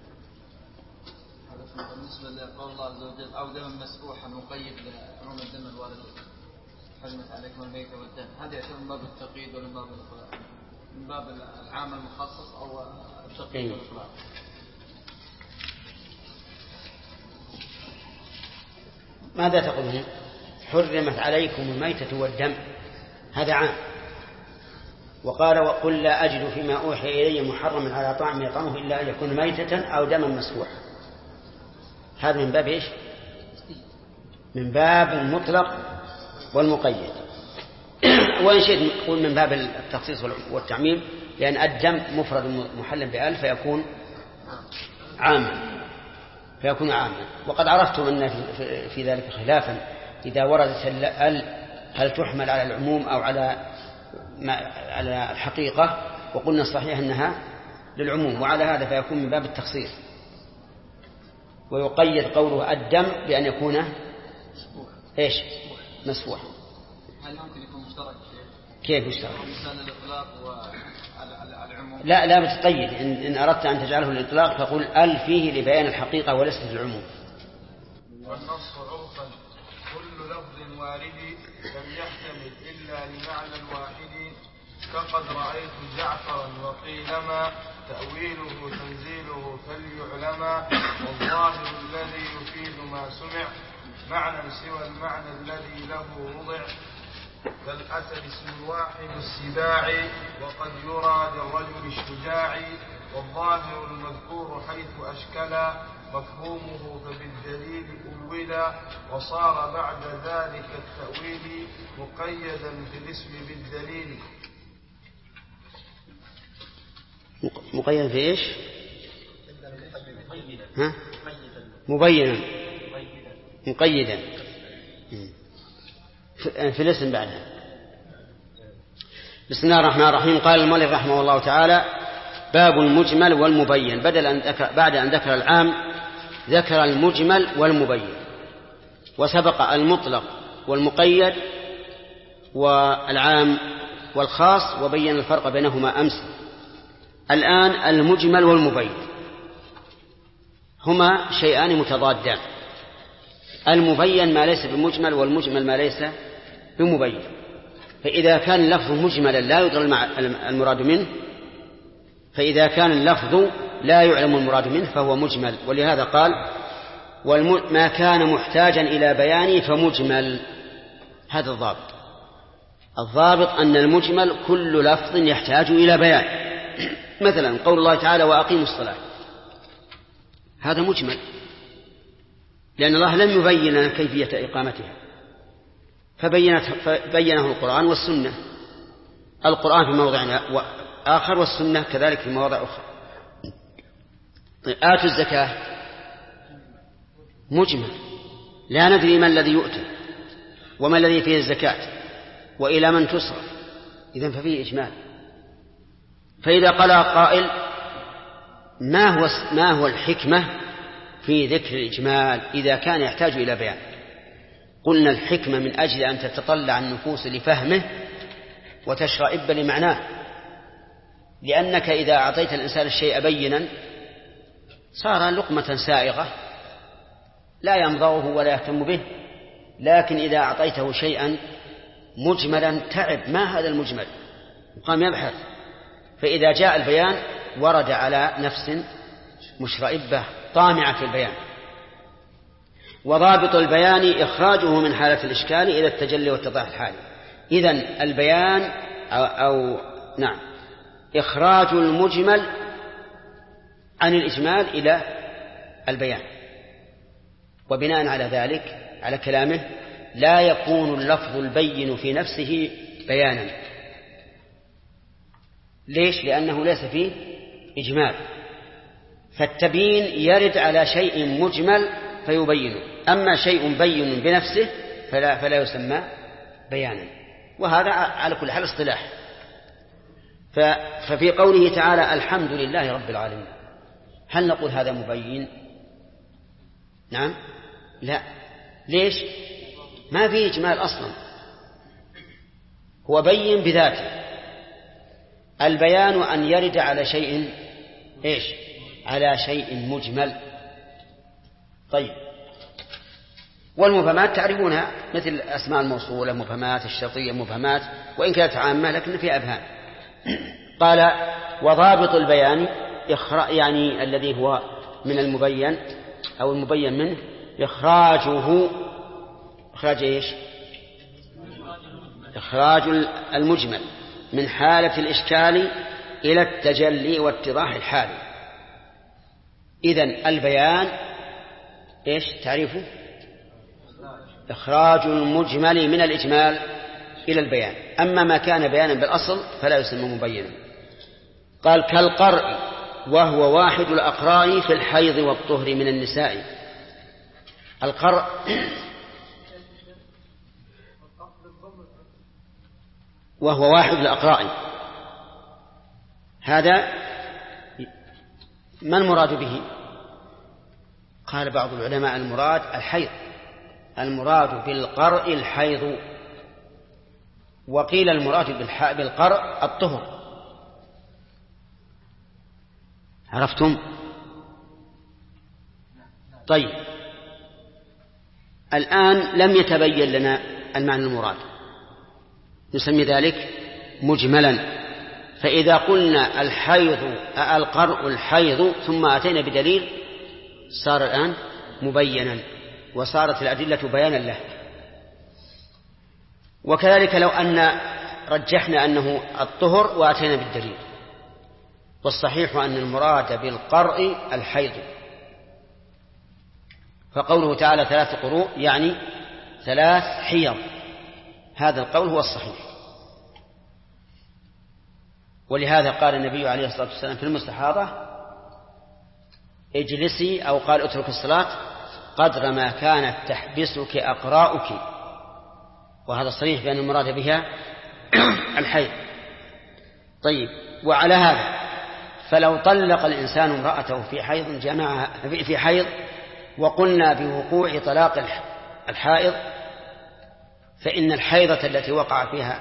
بالنسبة لقول الله عز وجل: أو دم مسفوحا مقيد لعموم الدم الوارد حرمت عليكم الميت والدم، هذا يعتبر من باب التقييد ولا من باب العام المخصص أو التقييد والإطلاق؟ ماذا تقولون؟ حرمت عليكم الميتة والدم، هذا عام. وقال: وقل لا أجد فيما أوحي إلي محرما على طعام يطعمه إلا أن يكون ميتة أو دما مسفوحا. هذا من باب إيش؟ من باب المطلق والمقيد. وإن شئت نقول من باب التخصيص والتعميم، لأن الدم مفرد محل بأل فيكون عاما. وقد عرفتم أن في ذلك خلافا إذا وردت ال هل تحمل على العموم أو على الحقيقة، وقلنا الصحيح أنها للعموم، وعلى هذا فيكون من باب التخصيص. ويقيد قوله الدم بأن يكون إيش؟ مسفوح. هل ممكن يكون مشترك كيف مشترك؟ مثال الإطلاق والعموم. لا بتقيد. إن أردت أن تجعله الإطلاق فقل ال فيه لبيان الحقيقة وليست العموم. والنص عرفا كل لفظ وارد لم يحتمل إلا لمعنى واحد، فقد رأيت جعفرا وقيلما تأويله تنزيله فليعلما، والظاهر الذي يفيد ما سمع معنى سوى المعنى الذي له وضع، كالأسد اسم واحد السباع وقد يرى للرجل الشجاع، والظاهر المذكور حيث أشكلا مفهومه فبالدليل أولا، وصار بعد ذلك التأويل مقيدا في الاسم بالدليل. مقيدا في إيش؟ مبينا مقيدا في الاسم بعدها. بسم الله الرحمن الرحيم. قال المؤلف رحمه الله تعالى: باب المجمل والمبين. بعد أن ذكر العام ذكر المجمل والمبين، وسبق المطلق والمقيد والعام والخاص وبين الفرق بينهما أمس. الآن المجمل والمبين هما شيئان متضادان. المبين ما ليس بمجمل، والمجمل ما ليس بمبين. فإذا كان اللفظ مجملا لا يدرى المراد منه، فإذا كان اللفظ لا يعلم المراد منه فهو مجمل. ولهذا قال: ما كان محتاجا إلى بيان فمجمل. هذا الضابط أن المجمل كل لفظ يحتاج إلى بيان. مثلا قول الله تعالى: وأقيموا الصلاة، هذا مجمل، لأن الله لم يبين لنا كيفية إقامتها، فبينه القرآن والسنة. القرآن في موضع آخر والسنة كذلك في مواضع أخرى. آتوا الزكاة مجمل، لا ندري ما الذي يؤتى وما الذي فيه الزكاة وإلى من تصرف، إذن ففيه إجمال. فإذا قال قائل: ما هو الحكمة في ذكر الإجمال إذا كان يحتاج إلى بيان؟ قلنا: الحكمة من أجل أن تتطلع النفوس لفهمه وتشرئب لمعناه، لأنك إذا أعطيت الإنسان الشيء بينا صار لقمة سائغة لا يمضغه ولا يهتم به، لكن إذا أعطيته شيئا مجملا تعب: ما هذا المجمل؟ وقام يبحث. فإذا جاء البيان ورد على نفس مشرئبة طامعة في البيان. وضابط البيان إخراجه من حالة الإشكال إلى التجلي والتضاح الحالي. إذن البيان إخراج المجمل عن الإجمال إلى البيان. وبناء على ذلك، على كلامه، لا يكون اللفظ البين في نفسه بيانا. ليش؟ لأنه ليس فيه إجمال. فالتبيين يرد على شيء مجمل فيبينه، أما شيء بين بنفسه فلا يسمى بيانا. وهذا على كل حال اصطلاح. ففي قوله تعالى: الحمد لله رب العالمين، هل نقول هذا مبين؟ نعم؟ لا. ليش؟ ما فيه إجمال أصلا، هو بين بذاته. البيان أن يرد على شيء على شيء مجمل. طيب، والمبهمات تعرفونها، مثل أسماء الموصولة، مبهمات الشرطية، مبهمات وإن كانت عامة لكن فيها أبهام. قال: وضابط البيان يعني الذي هو من المبين أو المبين منه إخراجه. إخراج المجمل من حالة الإشكال إلى التجلي واتضاح الحال. إذن البيان تعريفه؟ إخراج المجمل من الإجمال إلى البيان. أما ما كان بيانا بالأصل فلا يسمى مبينا. قال: كالقرء، وهو واحد الأقراء في الحيض والطهر من النساء. القرء وهو واحد الأقراء، هذا ما المراد به؟ قال بعض العلماء: المراد الحيض، المراد بالقرء الحيض. وقيل المراد بالقرء الطهر. عرفتم؟ طيب الآن لم يتبين لنا المعنى المراد، نسمي ذلك مجملا. فإذا قلنا القرء الحيض ثم أتينا بدليل صار الآن مبينا وصارت الأدلة بيانا له. وكذلك لو أن رجحنا أنه الطهر وأتينا بالدليل، والصحيح أن المراد بالقرء الحيض. فقوله تعالى 3 قروء يعني 3 حيض، هذا القول هو الصحيح. ولهذا قال النبي عليه الصلاة والسلام في المستحاضة اجلسي، أو قال اترك الصلاة قدر ما كانت تحبسك أقراؤك، وهذا صريح بأن المراد بها الحيض. طيب وعلى هذا فلو طلق الإنسان امرأته في حيض وقلنا بوقوع طلاق الحائض، فإن الحيضة التي وقع فيها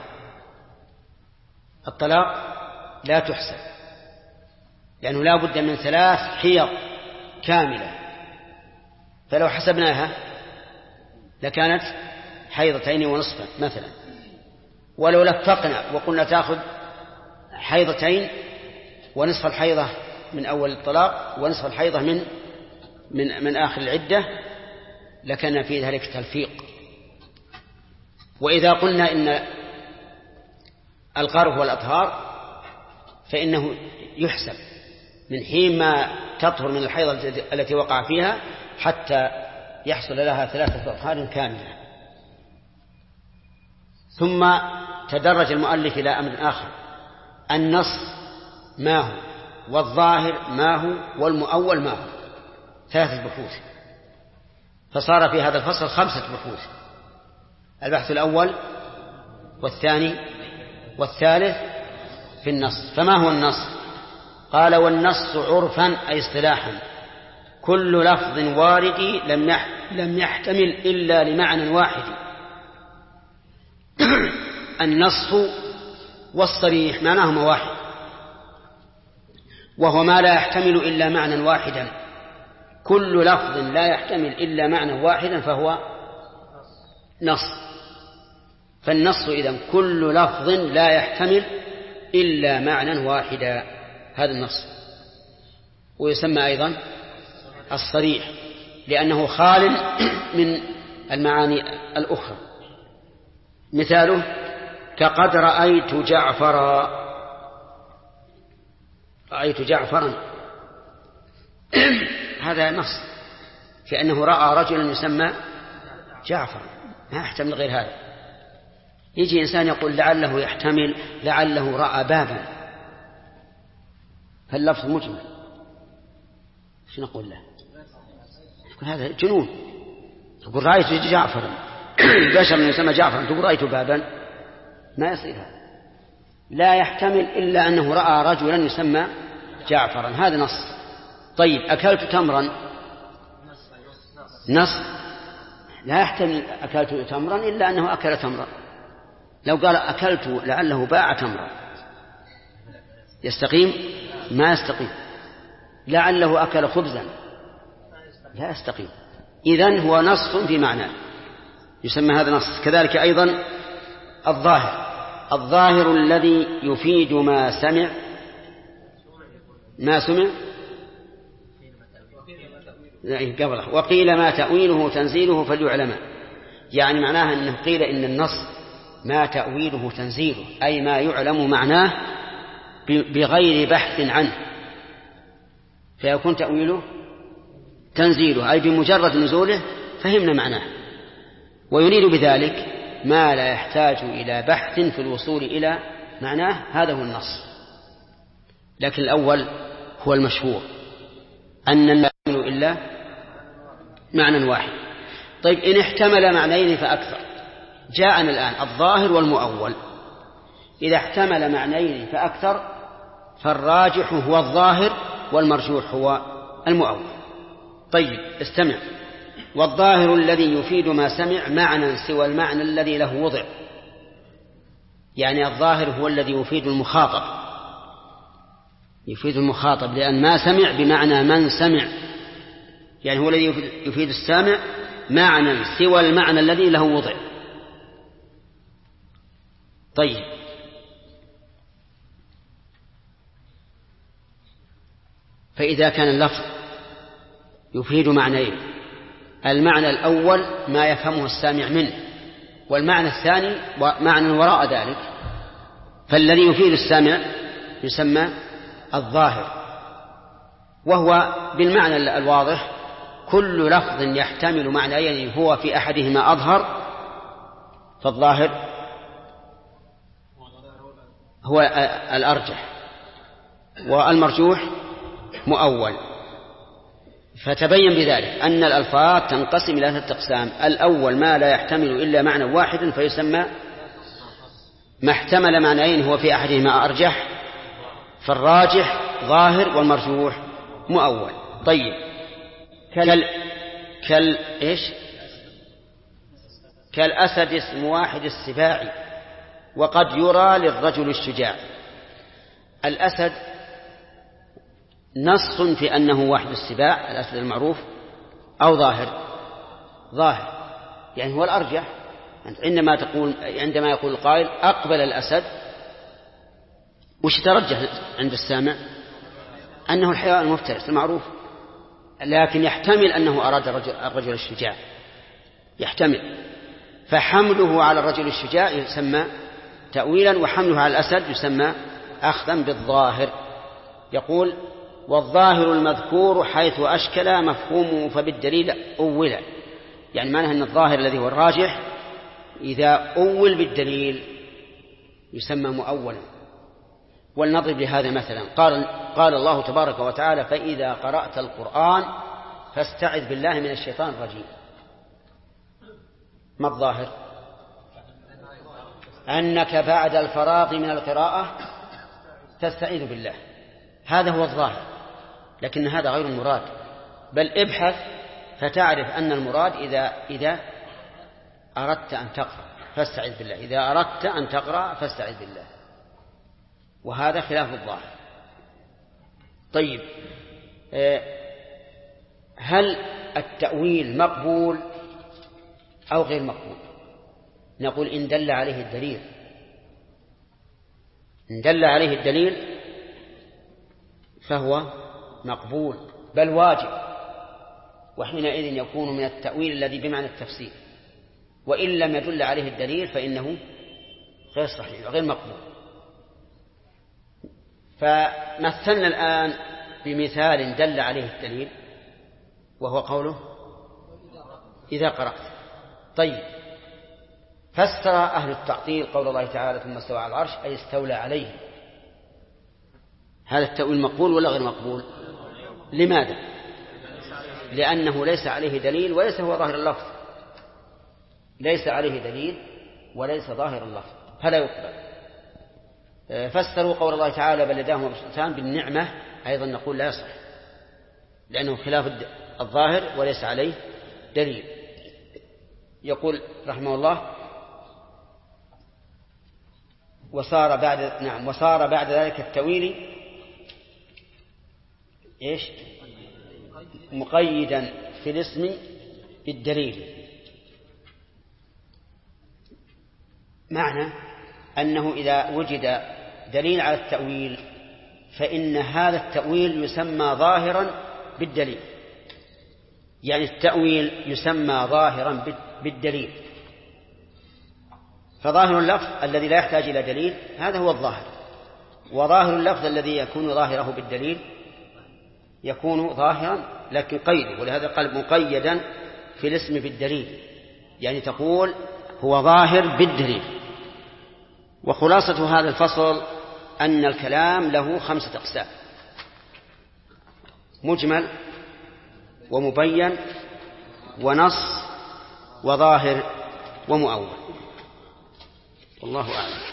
الطلاق لا تحسب، لأنه لا بد من 3 حيض كاملة، فلو حسبناها لكانت 2 ونصفا مثلا. ولو لفقنا وقلنا تأخذ 2 ونصف الحيضة من أول الطلاق ونصف الحيضة من آخر العدة لكان في ذلك تلفيق. وإذا قلنا إن القرء والأطهار فإنه يحسب من حين ما تطهر من الحيضة التي وقع فيها حتى يحصل لها 3 أطهار كاملة. ثم تدرج المؤلف إلى أمر آخر، النص ما هو، والظاهر ما هو، والمؤول ما هو، 3 بحوث. فصار في هذا الفصل 5 بحوث: البحث الأول والثاني والثالث في النص. فما هو النص؟ قال: والنص عرفا أي اصطلاحا كل لفظ وارد لم يحتمل إلا لمعنى واحد. النص والصريح معناهما واحد، وهو ما لا يحتمل إلا معنى واحدا. كل لفظ لا يحتمل إلا معنى واحدا فهو نص. فالنص إذن كل لفظ لا يحتمل إلا معنى واحدا، هذا النص. ويسمى أيضا الصريح لأنه خال من المعاني الأخرى. مثاله كقد رأيت جعفرا، رأيت جعفرا هذا نص، لأنه رأى رجلا يسمى جعفر، ما يحتمل غير هذا. يجي إنسان يقول لعله يحتمل لعله رأى بابا، فاللفظ مجمل، شو نقول له؟ يقول هذا جنون. تقول رأيت جعفرا، بشر يسمى جعفرا تقول رأيت بابا، ما يصير هذا. لا يحتمل إلا أنه رأى رجلا يسمى جعفرا، هذا نص. طيب أكلت تمرا، نص لا يحتمل أكلت تمرا إلا أنه أكل تمرا. لو قال أكلت لعله باع تمرا يستقيم؟ ما يستقيم. لعله أكل خبزا لا يستقيم. إذن هو نص في معناه، يسمى هذا نص. كذلك أيضا الظاهر الذي يفيد ما سمع قبله. وقيل ما تأويله تنزيله فليعلم، يعني معناها أنه قيل إن النص ما تأويله تنزيله، أي ما يعلم معناه بغير بحث عنه، فيكون تأويله تنزيله، أي بمجرد نزوله فهمنا معناه. ويريد بذلك ما لا يحتاج إلى بحث في الوصول إلى معناه، هذا هو النص. لكن الأول هو المشهور، أن لا يحتمل إلا معنى واحد. طيب إن احتمل معنيين فأكثر، جاءنا الآن الظاهر والمؤول. إذا احتمل معنيين فأكثر فالراجح هو الظاهر والمرجوح هو المؤول. طيب استمع: والظاهر الذي يفيد ما سمع معنى سوى المعنى الذي له وضع. يعني الظاهر هو الذي يفيد المخاطب، يفيد المخاطب، لأن ما سمع بمعنى من سمع، يعني هو الذي يفيد السامع معنى سوى المعنى الذي له وضع. طيب، فإذا كان اللفظ يفيد معنيين، المعنى الأول ما يفهمه السامع منه، والمعنى الثاني معنى وراء ذلك، فالذي يفيد السامع يسمى الظاهر، وهو بالمعنى الواضح كل لفظ يحتمل معنيين هو في أحدهما أظهر فالظاهر هو الأرجح، والمرجوح مؤول. فتبين بذلك أن الألفاظ تنقسم إلى 3 أقسام: الأول ما لا يحتمل إلا معنى واحد فيسمى ما احتمل معنيين هو في أحدهما أرجح، فالراجح ظاهر والمرجوح مؤول. طيب، كالأسد اسم واحد السباع، وقد يرى للرجل الشجاع. الأسد نص في أنه واحد السباع، الأسد المعروف، أو ظاهر يعني هو الأرجح. عندما يقول القائل أقبل الأسد، وش ترجح عند السامع؟ أنه الحيوان المفترس المعروف، لكن يحتمل أنه أراد الرجل الشجاع، يحتمل، فحمله على الرجل الشجاع يسمى تأويلا، وحمله على الأسد يسمى أخذا بالظاهر. يقول: والظاهر المذكور حيث أشكل مفهومه فبالدليل أولا، يعني معنى أن الظاهر الذي هو الراجح إذا أول بالدليل يسمى مؤولا. ولنضرب لهذا مثلا: قال الله تبارك وتعالى: فإذا قرأت القرآن فاستعذ بالله من الشيطان الرجيم. ما الظاهر؟ أنك بعد الفراغ من القراءة تستعيذ بالله، هذا هو الظاهر، لكن هذا غير المراد، بل ابحث فتعرف أن المراد إذا أردت أن تقرأ فاستعذ بالله، إذا أردت أن تقرأ فاستعذ بالله، وهذا خلاف الظاهر. طيب، هل التأويل مقبول أو غير مقبول؟ نقول إن دل عليه الدليل، إن دل عليه الدليل فهو مقبول بل واجب، وحينئذ يكون من التأويل الذي بمعنى التفسير، وإن لم يدل عليه الدليل فإنه غير صحيح غير مقبول. فمثلنا الآن بمثال دل عليه الدليل وهو قوله إذا قرأت. طيب، فسر أهل التعطيل قول الله تعالى ثم استوى على العرش أي استولى عليه. هذا التأويل مقبول ولا غير مقبول؟ لماذا؟ لأنه ليس عليه دليل وليس هو ظاهر اللفظ، ليس عليه دليل وليس ظاهر اللفظ، فلا يقبل. فسروا قول الله تعالى بل يداه مبسوطتان بالنعمة، أيضا نقول لا يصح، لأنه خلاف الظاهر وليس عليه دليل. يقول رحمه الله: وصار بعد ذلك التأويل مقيدا في الاسم بالدليل، معنى أنه إذا وجد دليل على التأويل فإن هذا التأويل يسمى ظاهرا بالدليل، يعني التأويل يسمى ظاهرا بالدليل. فظاهر اللفظ الذي لا يحتاج إلى دليل هذا هو الظاهر، وظاهر اللفظ الذي يكون ظاهره بالدليل يكون ظاهرا لكن قيد، ولهذا قال مقيدا في الاسم بالدليل، يعني تقول هو ظاهر بالدليل. وخلاصة هذا الفصل أن الكلام له 5 أقسام: مجمل ومبين ونص وظاهر ومؤول. والله أعلم.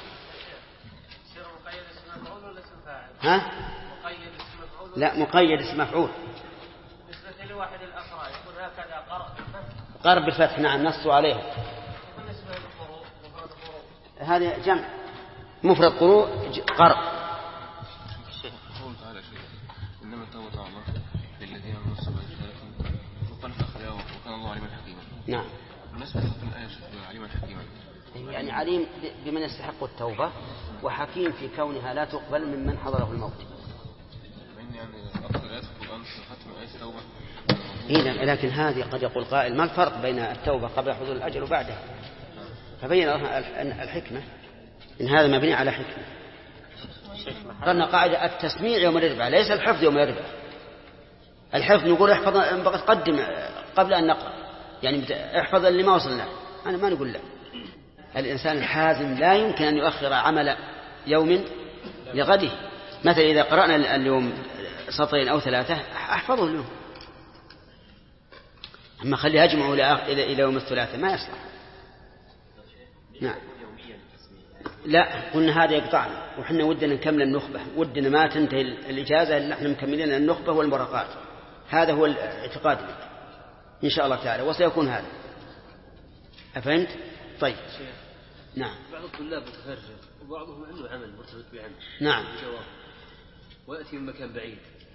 ها؟ لا، مقيد اسم مفعول. بالنسبة لواحد الأقراء يقول هكذا قرب بالفتح، نعم، نصوا عليه. بالنسبة للفروق هذا جمع مفرد قروء قرء. الشيخ قول تعالى شيء إنما التوبة على الله للذين من الصبر وقال في أخرى وكان الله عليما حكيما. نعم. بالنسبة للآية عليما حكيما يعني عليم بمن يستحق التوبة وحكيم في كونها لا تقبل ممن حضره الموت. يعني أكثر آيات في القرآن ختم آية التوبة. لكن هذه قد يقول قائل ما الفرق بين التوبة قبل حصول الأجل وبعدها؟ فبين الحكمة إن هذا مبني على حكمة. قلنا قاعدة التسميع يوم الأربعاء ليس الحفظ يوم الأربعاء. الحفظ نقول احفظ بقى تقدم قبل أن نقرأ، يعني احفظ اللي ما وصلنا. أنا ما نقول لا. الإنسان الحازم لا يمكن أن يؤخر عمل يوم لغده. مثلا إذا قرأنا اليوم سطرين أو 3 أحفظه اليوم، أما خليه أجمعه إلى يوم الثلاثاء ما يصلح. نعم. لا قلنا هذا يقطعنا، وحنا ودنا نكمل النخبة، ودنا ما تنتهي الإجازة إلا احنا مكملين النخبة والمرقات. هذا هو الاعتقاد إن شاء الله تعالى، وسيكون هذا. أفهمت؟ طيب. نعم. بعض الطلاب متفرغ وبعضهم عنده عمل مرتبط بعمل. نعم. ويأتي من مكان بعيد.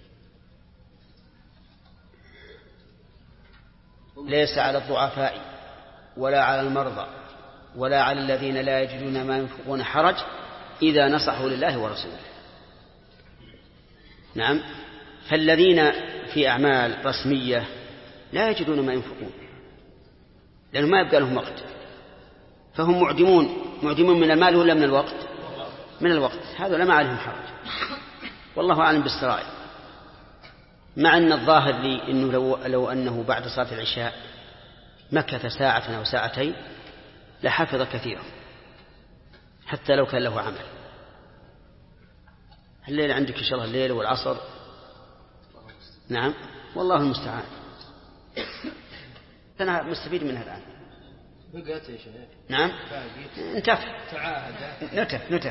ليس على الضعفاء ولا على المرضى ولا على الذين لا يجدون ما ينفقون حرج إذا نصحوا لله ورسوله. نعم. فالذين في أعمال رسمية لا يجدون ما ينفقون لأنه ما يبقى لهم وقت، فهم معدمون من المال ولا من الوقت؟ من الوقت. هذا ما عليهم حرج، والله أعلم بالسرائر. مع أن الظاهر لي أنه لو أنه بعد صلاة العشاء مكث ساعة أو ساعتين لحفظ كثيرا حتى لو كان له عمل. الليل عندك إن شاء الله الليل والعصر. نعم والله المستعان. أنا مستفيد منها الآن. بقيت يا شيخ. نعم نتف. نتف.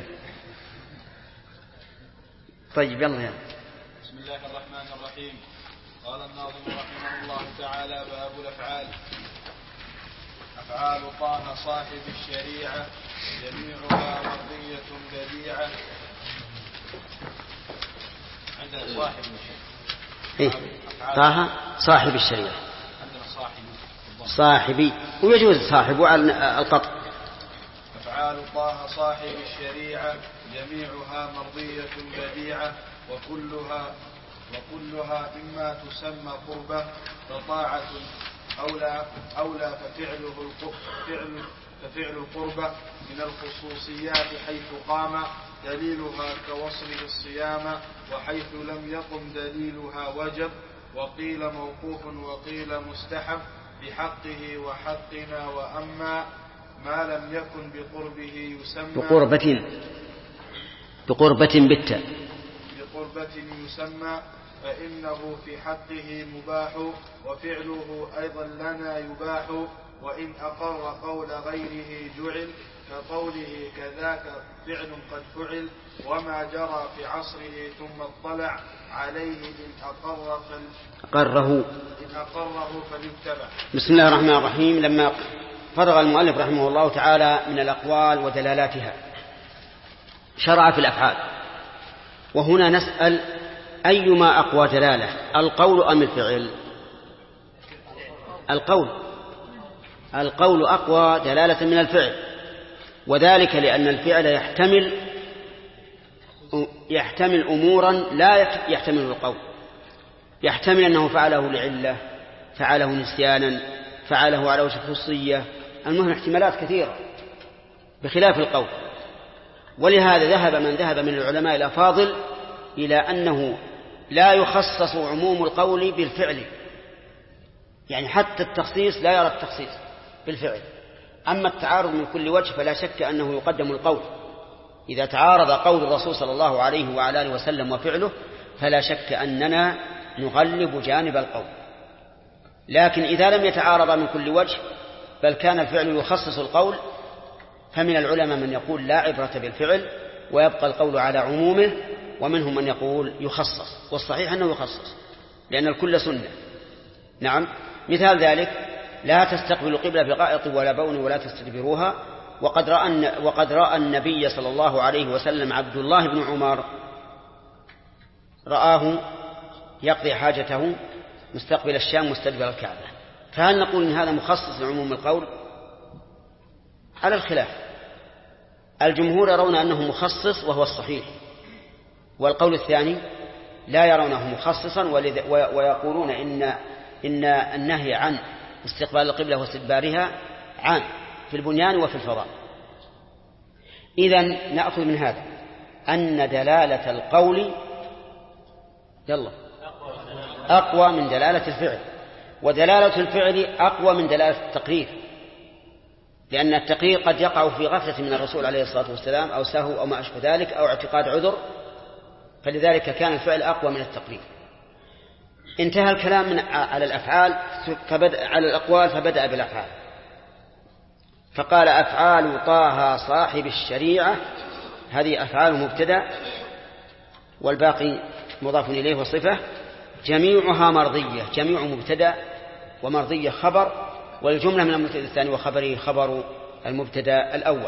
طيب يلا. بسم الله الرحمن الرحيم. قال الناظم رحمه الله تعالى: باب الأفعال. أفعال طه صاحب الشريعة جميعها مرضية بديعة. عندنا صاحب طه صاحب الشريعة. عندنا صاحبي ويجوز صاحب على القطع. أفعال طه صاحب الشريعة جميعها مرضية بديعة وكلها إما تسمى قربة فطاعة أولى ففعل القربة من الخصوصيات حيث قام دليلها كوصله الصيام، وحيث لم يقم دليلها وجب، وقيل موقوف وقيل مستحب بحقه وحقنا. وأما ما لم يكن بقربه يسمى بقربة بالتاء يسمى فإنه في حقه مباح، وفعله أيضا لنا يباح. وإن أقر قول غيره جعل كقوله كذاك فعل قد فعل، وما جرى في عصره ثم اطلع عليه إن أقره فليتبع. بسم الله الرحمن الرحيم. لما فرغ المؤلف رحمه الله تعالى من الأقوال ودلالاتها شرع في الأفعال، وهنا نسأل أيما أقوى دلالة، القول أم الفعل؟ القول أقوى دلالة من الفعل، وذلك لأن الفعل يحتمل أمورا لا يحتمل القول. يحتمل أنه فعله لعلة، فعله نسيانا، فعله على وجه الخصوصية، المهم احتمالات كثيرة بخلاف القول. ولهذا ذهب من ذهب من العلماء الأفاضل إلى أنه لا يخصص عموم القول بالفعل، يعني حتى التخصيص لا يرى التخصيص بالفعل. أما التعارض من كل وجه فلا شك أنه يقدم القول. إذا تعارض قول الرسول صلى الله عليه وعلى آله وسلم وفعله فلا شك أننا نغلب جانب القول. لكن إذا لم يتعارض من كل وجه بل كان الفعل يخصص القول فمن العلماء من يقول لا عبرة بالفعل ويبقى القول على عمومه، ومنهم من يقول يخصص، والصحيح أنه يخصص لأن الكل سنة. نعم. مثال ذلك: لا تستقبلوا قبلة بغائط ولا بون ولا تستدبروها وقد رأى النبي صلى الله عليه وسلم عبد الله بن عمر رآه يقضي حاجته مستقبل الشام مستدبر الكعبة. فهل نقول إن هذا مخصص لعموم القول؟ على الخلاف. الجمهور يرون أنه مخصص وهو الصحيح، والقول الثاني لا يرونه مخصصا ويقولون إن النهي عن استقبال القبلة واستدبارها عام في البنيان وفي الفضاء. إذن نأخذ من هذا أن دلالة القول أقوى من دلالة الفعل، ودلالة الفعل أقوى من دلالة التقرير، لأن التقرير قد يقع في غفلة من الرسول عليه الصلاة والسلام أو سهو أو ما أشبه ذلك أو اعتقاد عذر، فلذلك كان الفعل أقوى من التقرير. انتهى الكلام على الأفعال على الأقوال، فبدأ بالأفعال فقال أفعال طه صاحب الشريعة. هذه أفعال مبتدأ والباقي مضاف إليه وصفة، جميعها مرضية، جميع مبتدأ ومرضية خبر، والجملة من المبتدأ الثاني وخبره خبر المبتدأ الأول.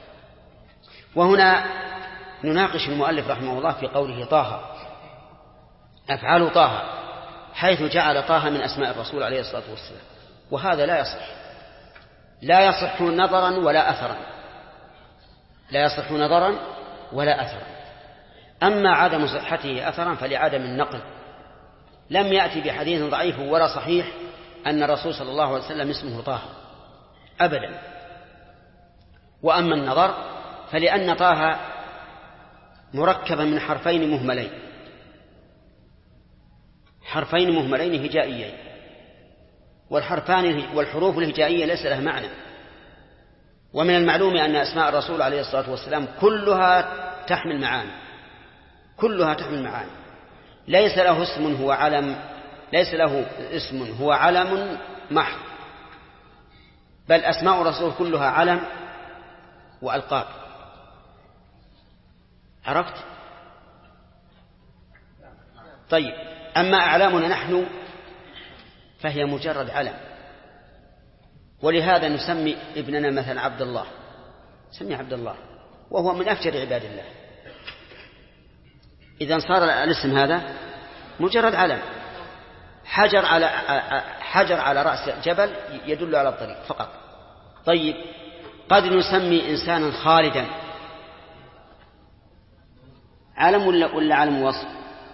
وهنا نناقش المؤلف رحمه الله في قوله طه، أفعال طه، حيث جعل طه من أسماء الرسول عليه الصلاة والسلام، وهذا لا يصح نظرا ولا أثرا، لا يصح نظرا ولا أثرا. أما عدم صحته أثرا فلعدم النقل، لم يأتي بحديث ضعيف ولا صحيح أن الرسول صلى الله عليه وسلم اسمه طه أبدا. وأما النظر فلأن طه مركبا من حرفين مهملين، حرفين مهملين هجائيين، والحروف الهجائية ليس لها معنى. ومن المعلوم أن أسماء الرسول عليه الصلاة والسلام كلها تحمل معاني، كلها تحمل معاني. ليس له اسم هو علم محض، بل أسماء الرسول كلها علم وألقاب. عرفت؟ طيب، أما أعلامنا نحن فهي مجرد علم، ولهذا نسمي ابننا مثلا عبد الله، سمي عبد الله وهو من أفجر عباد الله. إذا صار الاسم هذا مجرد علم، حجر على رأس جبل يدل على الطريق فقط. طيب، قد نسمي إنسانا خالدا، علم ولا علم وصف؟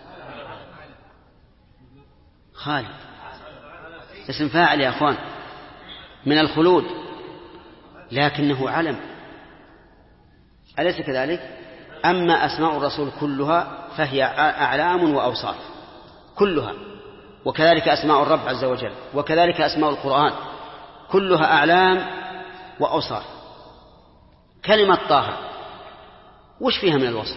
خالد اسم فاعل يا أخوان من الخلود، لكنه علم، أليس كذلك؟ أما أسماء الرسول كلها فهي أعلام وأوصاف كلها، وكذلك أسماء الرب عز وجل، وكذلك أسماء القرآن كلها أعلام وأوصاف. كلمة طه وش فيها من الوصف؟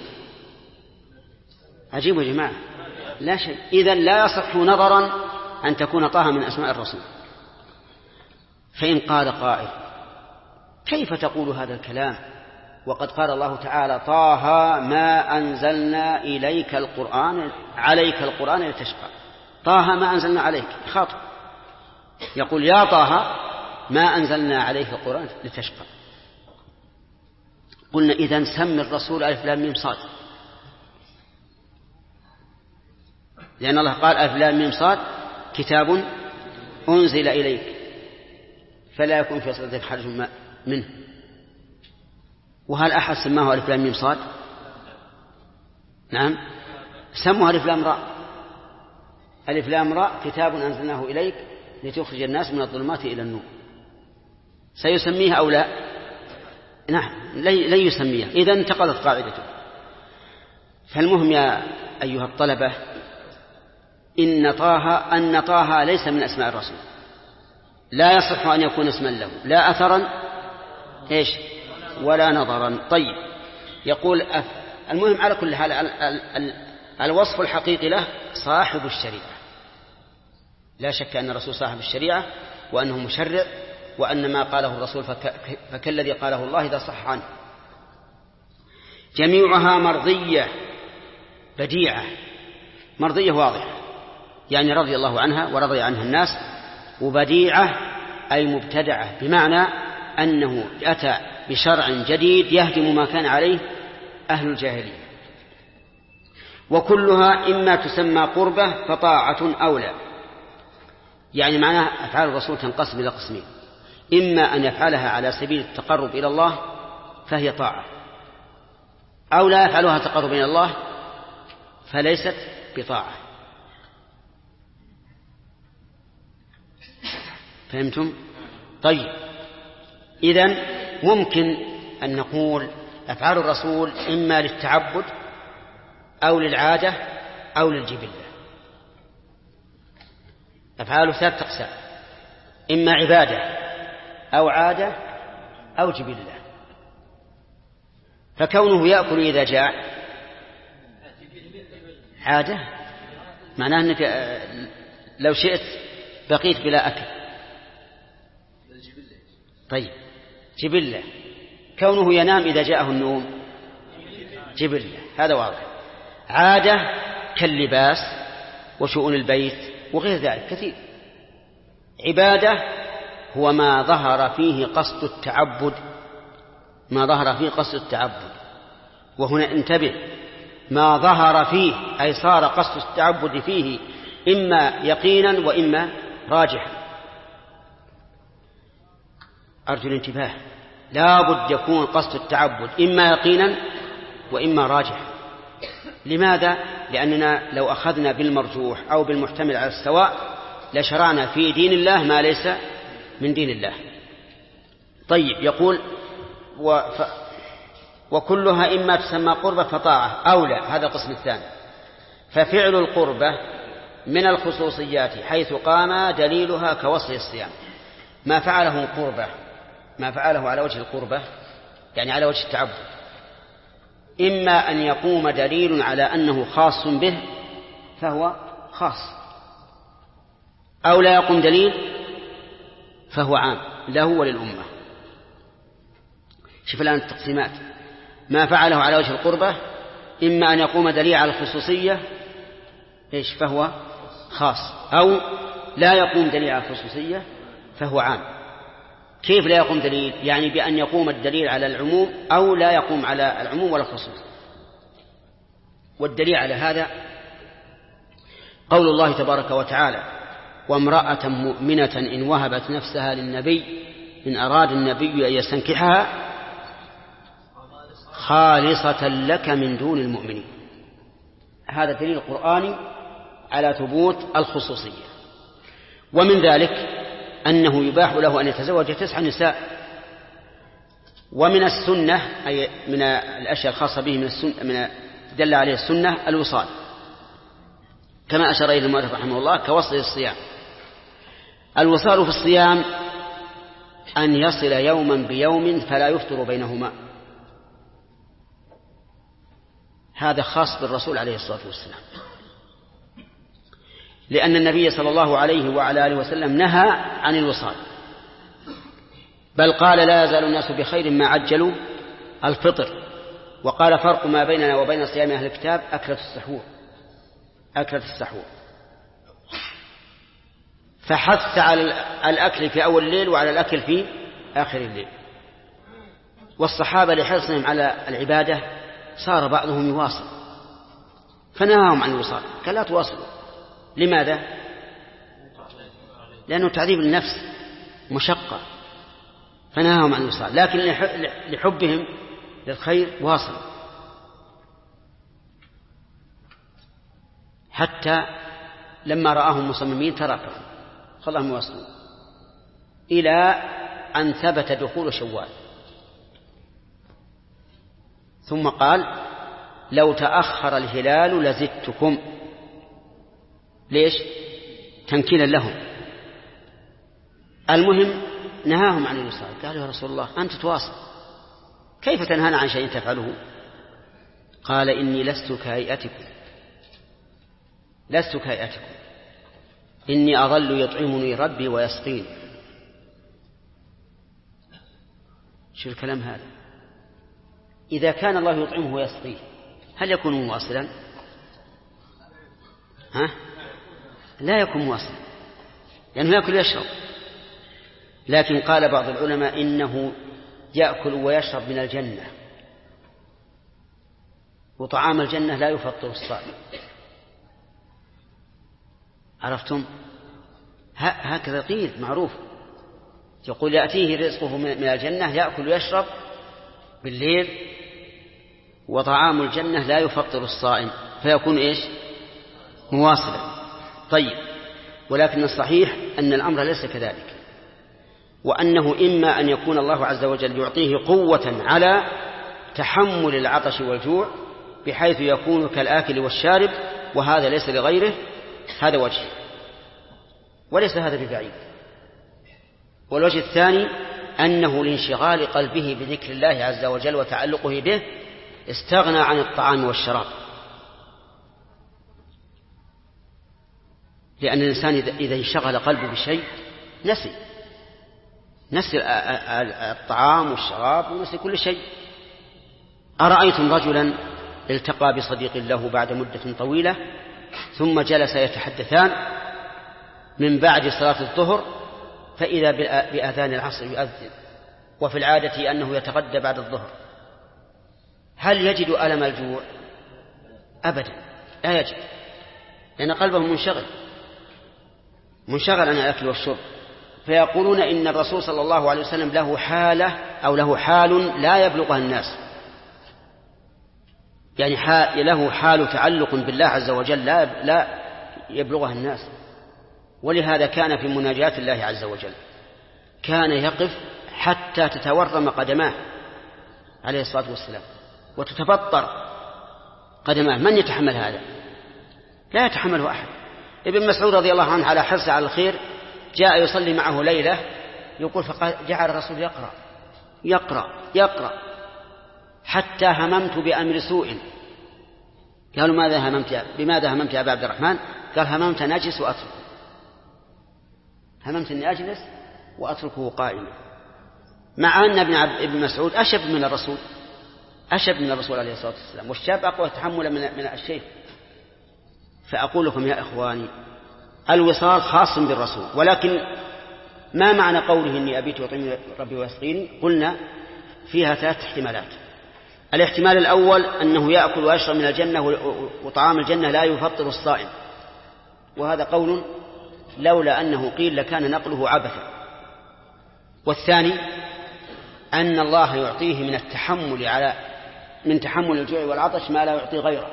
عجيب يا جماعة، لا شيء. إذن لا يصح نظرا أن تكون طه من أسماء الرسول. فإن قال قائل كيف تقول هذا الكلام وقد قال الله تعالى طه ما أنزلنا عليك القرآن لتشقى؟ طه ما أنزلنا عليك، خاطب يقول يا طه ما أنزلنا عليك القرآن لتشقى. قلنا إذن سم الرسول ألف لام ميم صاد، لأن الله قال ألف لام ميم صاد كتاب أنزل إليك فلا يكون في صدرك حرج منه. وهل أحد سماه ألف لام ميم صاد؟ نعم، سموها ألف لام راء. ألف لام راء كتاب أنزلناه إليك لتخرج الناس من الظلمات إلى النور. سيسميها أو لا؟ نعم، لن يسميها. إذا انتقلت قاعدته. فالمهم يا أيها الطلبة أن طه ليس من أسماء الرسول، لا يصح أن يكون اسما له، لا أثرا ولا نظرا. طيب، يقول المهم على كل حال الوصف الحقيقي له صاحب الشريعة. لا شك أن الرسول صاحب الشريعة وأنه مشرع، وأن ما قاله الرسول فكالذي قاله الله إذا صح عنه. جميعها مرضية بديعة، مرضية واضحة يعني رضي الله عنها ورضي عنها الناس، وبديعة أي مبتدعة، بمعنى أنه أتى بشرع جديد يهدم ما كان عليه أهل الجاهلية. وكلها إما تسمى قربة فطاعة أو لا، يعني معناها أفعال الرسول تنقسم إلى قسمين: إما أن يفعلها على سبيل التقرب إلى الله فهي طاعة، أو لا يفعلها تقرب إلى الله فليست بطاعة. فهمتم؟ طيب، إذن ممكن أن نقول أفعال الرسول إما للتعبد أو للعادة أو للجبلة. أفعاله 3 أقسام: إما عبادة أو عادة أو جبلة. فكونه يأكل إذا جاع عادة، معناه أنك لو شئت بقيت بلا أكل. طيب، جبلة. كونه ينام إذا جاءه النوم جبلة، هذا واضح. عادة كاللباس وشؤون البيت وغير ذلك كثير. عبادة هو ما ظهر فيه قصد التعبد، ما ظهر فيه قصد التعبد. وهنا انتبه، ما ظهر فيه أي صار قصد التعبد فيه إما يقينا وإما راجحا. أرجو الانتباه، لا بد يكون قصد التعبد إما يقينا وإما راجحا. لماذا؟ لأننا لو أخذنا بالمرجوح أو بالمحتمل على السواء لشرعنا في دين الله ما ليس من دين الله. طيب، يقول وكلها إما تسمى قربة فطاعة أو لا، هذا القسم الثاني. ففعل القربة من الخصوصيات حيث قام دليلها كوصل الصيام. ما فعله قربة، ما فعله على وجه القربة يعني على وجه التعبد، إما أن يقوم دليل على أنه خاص به فهو خاص، أو لا يقوم دليل فهو عام له وللأمة. شوف الآن التقسيمات: ما فعله على وجه القربة إما أن يقوم دليل على الخصوصية فهو خاص، أو لا يقوم دليل على الخصوصية فهو عام. كيف لا يقوم دليل؟ يعني بأن يقوم الدليل على العموم أو لا يقوم على العموم ولا الخصوص. والدليل على هذا قول الله تبارك وتعالى: وامرأة مؤمنة إن وهبت نفسها للنبي إن أراد النبي أن يستنكحها خالصة لك من دون المؤمنين. هذا دليل قرآني على ثبوت الخصوصية. ومن ذلك أنه يباح له أن يتزوج 9 نساء. ومن السنة أي من الأشياء الخاصة به من دل عليه السنة الوصال، كما أشار إليه المؤلف رحمه الله كوصل الصيام. الوصال في الصيام أن يصل يوما بيوم فلا يفطر بينهما، هذا خاص بالرسول عليه الصلاة والسلام، لأن النبي صلى الله عليه وعلى آله وسلم نهى عن الوصال، بل قال: لا يزال الناس بخير ما عجلوا الفطر. وقال: فرق ما بيننا وبين صيام أهل الكتاب أكلة السحور. فحث على الأكل في أول الليل وعلى الأكل في آخر الليل. والصحابة لحرصهم على العبادة صار بعضهم يواصل، فنهاهم عن الوصال، قال: لا تواصلوا. لماذا؟ لأنه تعذيب للنفس، مشقة، فنهاهم عن الوصال. لكن لحبهم للخير واصلوا، حتى لما رآهم مصممين تركهم خلاهم يواصلون إلى أن ثبت دخول شوال. ثم قال: لو تأخر الهلال لزدتكم. ليش؟ تنكيلا لهم. المهم نهاهم عن الوصال. قالوا: يا رسول الله أنت تواصل، كيف تنهانا عن شيء تفعله؟ قال: إني لست كهيئتكم، إني أظل يطعمني ربي ويسقين. شو الكلام هذا؟ إذا كان الله يطعمه ويسقيه هل يكون مواصلا؟ لا يكون مواصلا، لأنه يأكل ويشرب. لكن قال بعض العلماء إنه يأكل ويشرب من الجنة، وطعام الجنة لا يفطر الصائم. عرفتم؟ هكذا قيل معروف، يقول يأتيه رزقه من الجنة، يأكل ويشرب بالليل، وطعام الجنة لا يفطر الصائم، فيكون إيش؟ مواصلا. طيب، ولكن الصحيح أن الأمر ليس كذلك، وأنه إما أن يكون الله عز وجل يعطيه قوة على تحمل العطش والجوع بحيث يكون كالآكل والشارب، وهذا ليس لغيره، هذا وجه، وليس هذا ببعيد. والوجه الثاني أنه لانشغال قلبه بذكر الله عز وجل وتعلقه به استغنى عن الطعام والشراب، لأن الإنسان إذا انشغل قلبه بشيء نسي الطعام والشراب ونسي كل شيء. أرأيتم رجلا التقى بصديق له بعد مدة طويلة ثم جلس يتحدثان من بعد صلاة الظهر، فإذا بأذان العصر يؤذن، وفي العادة أنه يتغدى بعد الظهر، هل يجد ألم الجوع؟ أبدا لا يجد، لأن قلبه منشغل عن الأكل والشرب. فيقولون إن الرسول صلى الله عليه وسلم له حالة أو له حال لا يبلغها الناس، يعني له حال تعلق بالله عز وجل لا يبلغها الناس. ولهذا كان في مناجاة الله عز وجل كان يقف حتى تتورم قدماه عليه الصلاة والسلام وتتبطر قدماه. من يتحمل هذا؟ لا يتحمله أحد. ابن مسعود رضي الله عنه على حرصه على الخير جاء يصلي معه ليلة، يقول فجعل الرسول يقرأ حتى هممت بأمر سوء. قالوا بماذا هممت يا أبا عبد الرحمن؟ قال هممت نجس وأتركه، هممت أني أجلس وأتركه قائما، مع أن ابن مسعود أشب من الرسول عليه الصلاة والسلام، والشاب أقوى تحملا من الشيخ. فأقول لكم يا إخواني الوصال خاص بالرسول، ولكن ما معنى قوله إني أبيت وطعمي ربي ويسقيني؟ قلنا فيها 3 احتمالات. الاحتمال الأول أنه يأكل ويشرب من الجنة وطعام الجنة لا يفطر الصائم، وهذا قول لولا أنه قيل لكان نقله عبثا. والثاني أن الله يعطيه من تحمل الجوع والعطش ما لا يعطي غيره،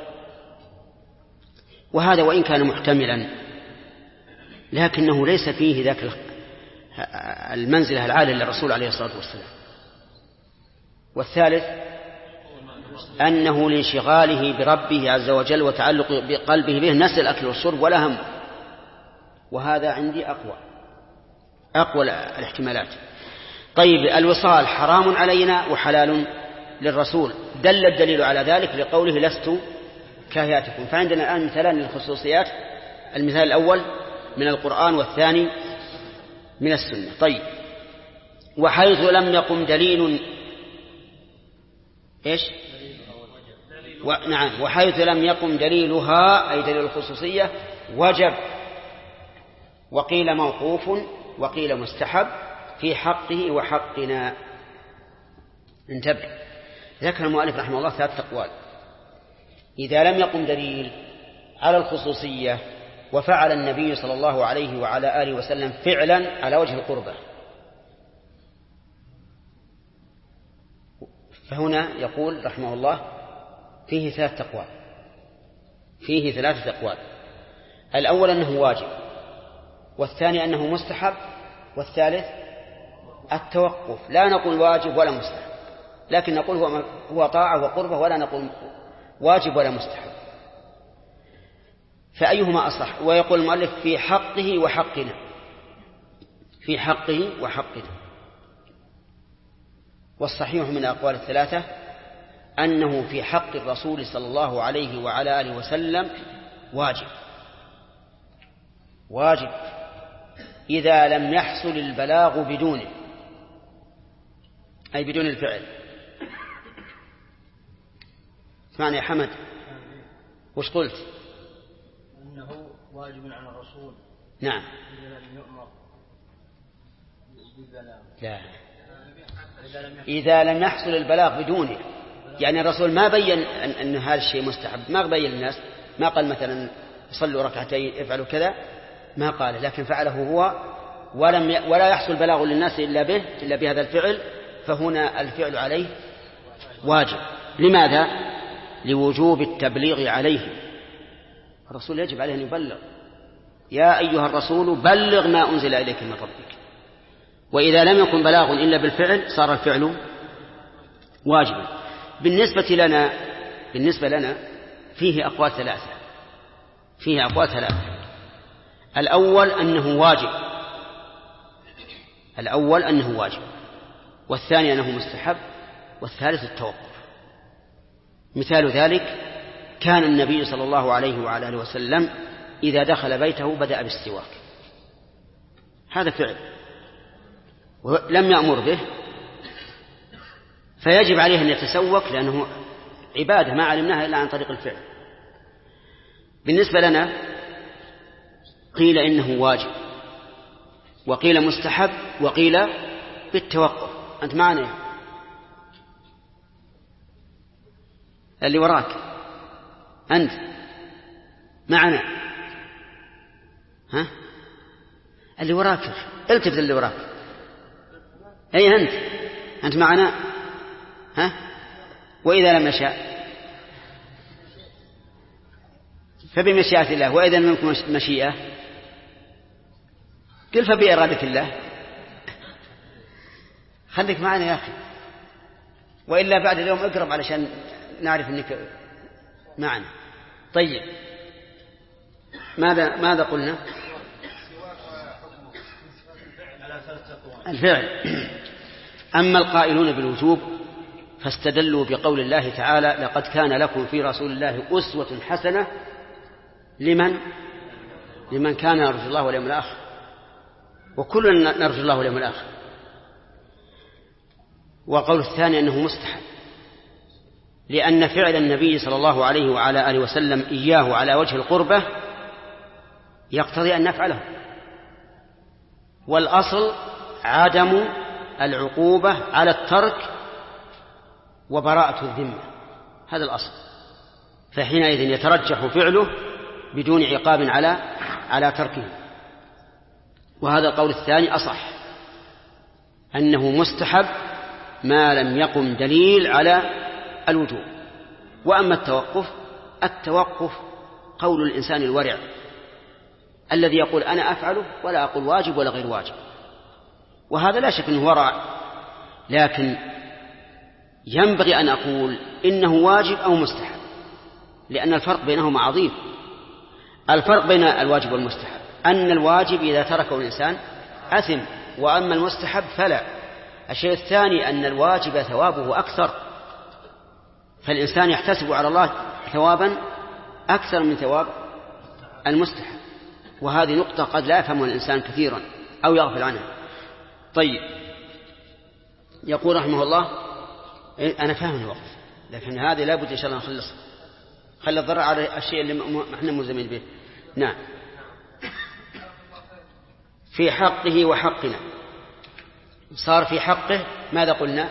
وهذا وإن كان محتملا لكنه ليس فيه ذاك المنزلة العالية للرسول عليه الصلاة والسلام. والثالث أنه لانشغاله بربه عز وجل وتعلق بقلبه به نسي الأكل والشرب ولا هم، وهذا عندي أقوى الاحتمالات. طيب، الوصال حرام علينا وحلال للرسول، دل الدليل على ذلك لقوله لست كهياتكم. فعندنا الآن مثالان للخصوصيات، المثال الأول من القرآن والثاني من السنة. طيب، وحيث لم يقم دليل إيش؟ نعم، وحيث لم يقم دليلها أي دليل الخصوصية وجب، وقيل موقوف وقيل مستحب في حقه وحقنا. انتبه، ذكر المؤلف رحمه الله 3 أقوال. إذا لم يقم دليل على الخصوصية وفعل النبي صلى الله عليه وعلى آله وسلم فعلا على وجه القربة، فهنا يقول رحمه الله فيه 3 أقوال. الأول أنه واجب، والثاني أنه مستحب، والثالث التوقف. لا نقول واجب ولا مستحب، لكن نقول هو طاعة وقربة، ولا نقول واجب ولا مستحب. فأيهما أصح؟ ويقول المؤلف في حقه وحقنا، في حقه وحقنا. والصحيح من أقوال 3 أنه في حق الرسول صلى الله عليه وعلى آله وسلم واجب إذا لم يحصل البلاغ بدونه، أي بدون الفعل. اسمعني يا حمد، وش قلت؟ أنه واجب على الرسول. نعم. إذا لم يؤمر بالبلاغ. لا، إذا لم يحصل البلاغ بدونه، يعني الرسول ما بين أن هذا الشيء مستحب، ما بين للناس، ما قال مثلا صلوا ركعتين افعلوا كذا، ما قال، لكن فعله هو ولا يحصل بلاغ للناس إلا بهذا الفعل، فهنا الفعل عليه واجب. لماذا؟ لوجوب التبليغ عليه. الرسول يجب عليه أن يبلغ، يا أيها الرسول بلغ ما أنزل إليك من ربك. وإذا لم يكن بلاغ إلا بالفعل صار الفعل واجبا. بالنسبة لنا فيه أقوال ثلاثة. الأول أنه واجب، والثاني أنه مستحب، والثالث التوقف. مثال ذلك كان النبي صلى الله عليه وعلى آله وسلم إذا دخل بيته بدأ بالسواك، هذا فعل ولم يأمر به، فيجب عليه أن يتسوك لأنه عبادة ما علمناها إلا عن طريق الفعل. بالنسبة لنا قيل إنه واجب، وقيل مستحب، وقيل بالتوقف. أنت معنا اللي وراك، أنت معنا، ها اللي وراك التفت اللي وراك، أي أنت معنا، ها؟ وإذا لم يشاء فبمشيئة الله، وإذا لم يكن مشيئة قل فبإرادة الله. خليك معنا يا أخي، وإلا بعد اليوم اقرب علشان نعرف أنك معنا. طيب ماذا قلنا؟ الفعل. أما القائلون بالوجوب فاستدلوا بقول الله تعالى: لقد كان لكم في رسول الله أسوة حسنة لمن كان يرجو الله واليوم الآخر، وكلنا نرجو الله واليوم الآخر. والقول الثاني أنه مستحب، لأن فعل النبي صلى الله عليه وعلى آله وسلم إياه على وجه القربة يقتضي أن نفعله، والأصل عدم العقوبة على الترك وبراءة الذمة، هذا الأصل. فحينئذ يترجح فعله بدون عقاب على تركه. وهذا القول الثاني أصح، أنه مستحب ما لم يقم دليل على الوجوب. وأما التوقف قول الإنسان الورع الذي يقول أنا أفعله ولا أقول واجب ولا غير واجب، وهذا لا شك أنه ورع، لكن ينبغي أن أقول إنه واجب أو مستحب، لأن الفرق بينهما عظيم. الفرق بين الواجب والمستحب أن الواجب إذا تركه الإنسان أثم، وأما المستحب فلا. الشيء الثاني أن الواجب ثوابه أكثر، فالإنسان يحتسب على الله ثوابا أكثر من ثواب المستحب، وهذه نقطة قد لا يفهمها الإنسان كثيرا أو يغفل عنها. طيب، يقول رحمه الله: أنا فاهم الوقت، لكن هذه لا بد إن شاء الله نخلص، خلي الضرر على الشيء اللي احنا ملزمين به. نعم. في حقه وحقنا، صار في حقه ماذا قلنا؟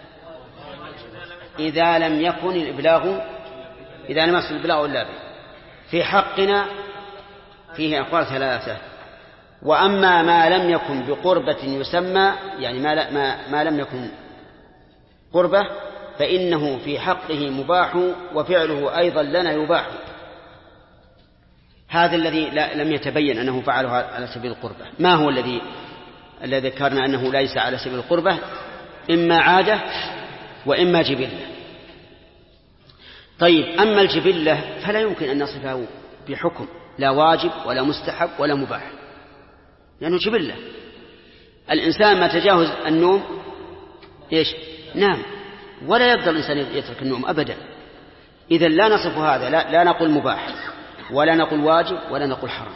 إذا لم يكن الإبلاغ، إذا لم يحصل الإبلاغ إلا به. في حقنا فيه أقوال ثلاثة. وأما ما لم يكن بقربة يسمى، يعني ما لم يكن قربة، فإنه في حقه مباح، وفعله أيضا لنا يباح. هذا الذي لم يتبين أنه فعله على سبيل القربة. ما هو الذي ذكرنا أنه ليس على سبيل القربة؟ إما عادة وإما جبلة. طيب، أما الجبلة فلا يمكن أن نصفه بحكم، لا واجب ولا مستحب ولا مباح، لأنه جبلة. الإنسان ما تجاوز النوم نام، ولا يقدر الإنسان يترك النوم أبدا. إذن لا نصف هذا، لا نقول مباح ولا نقول واجب ولا نقول حرام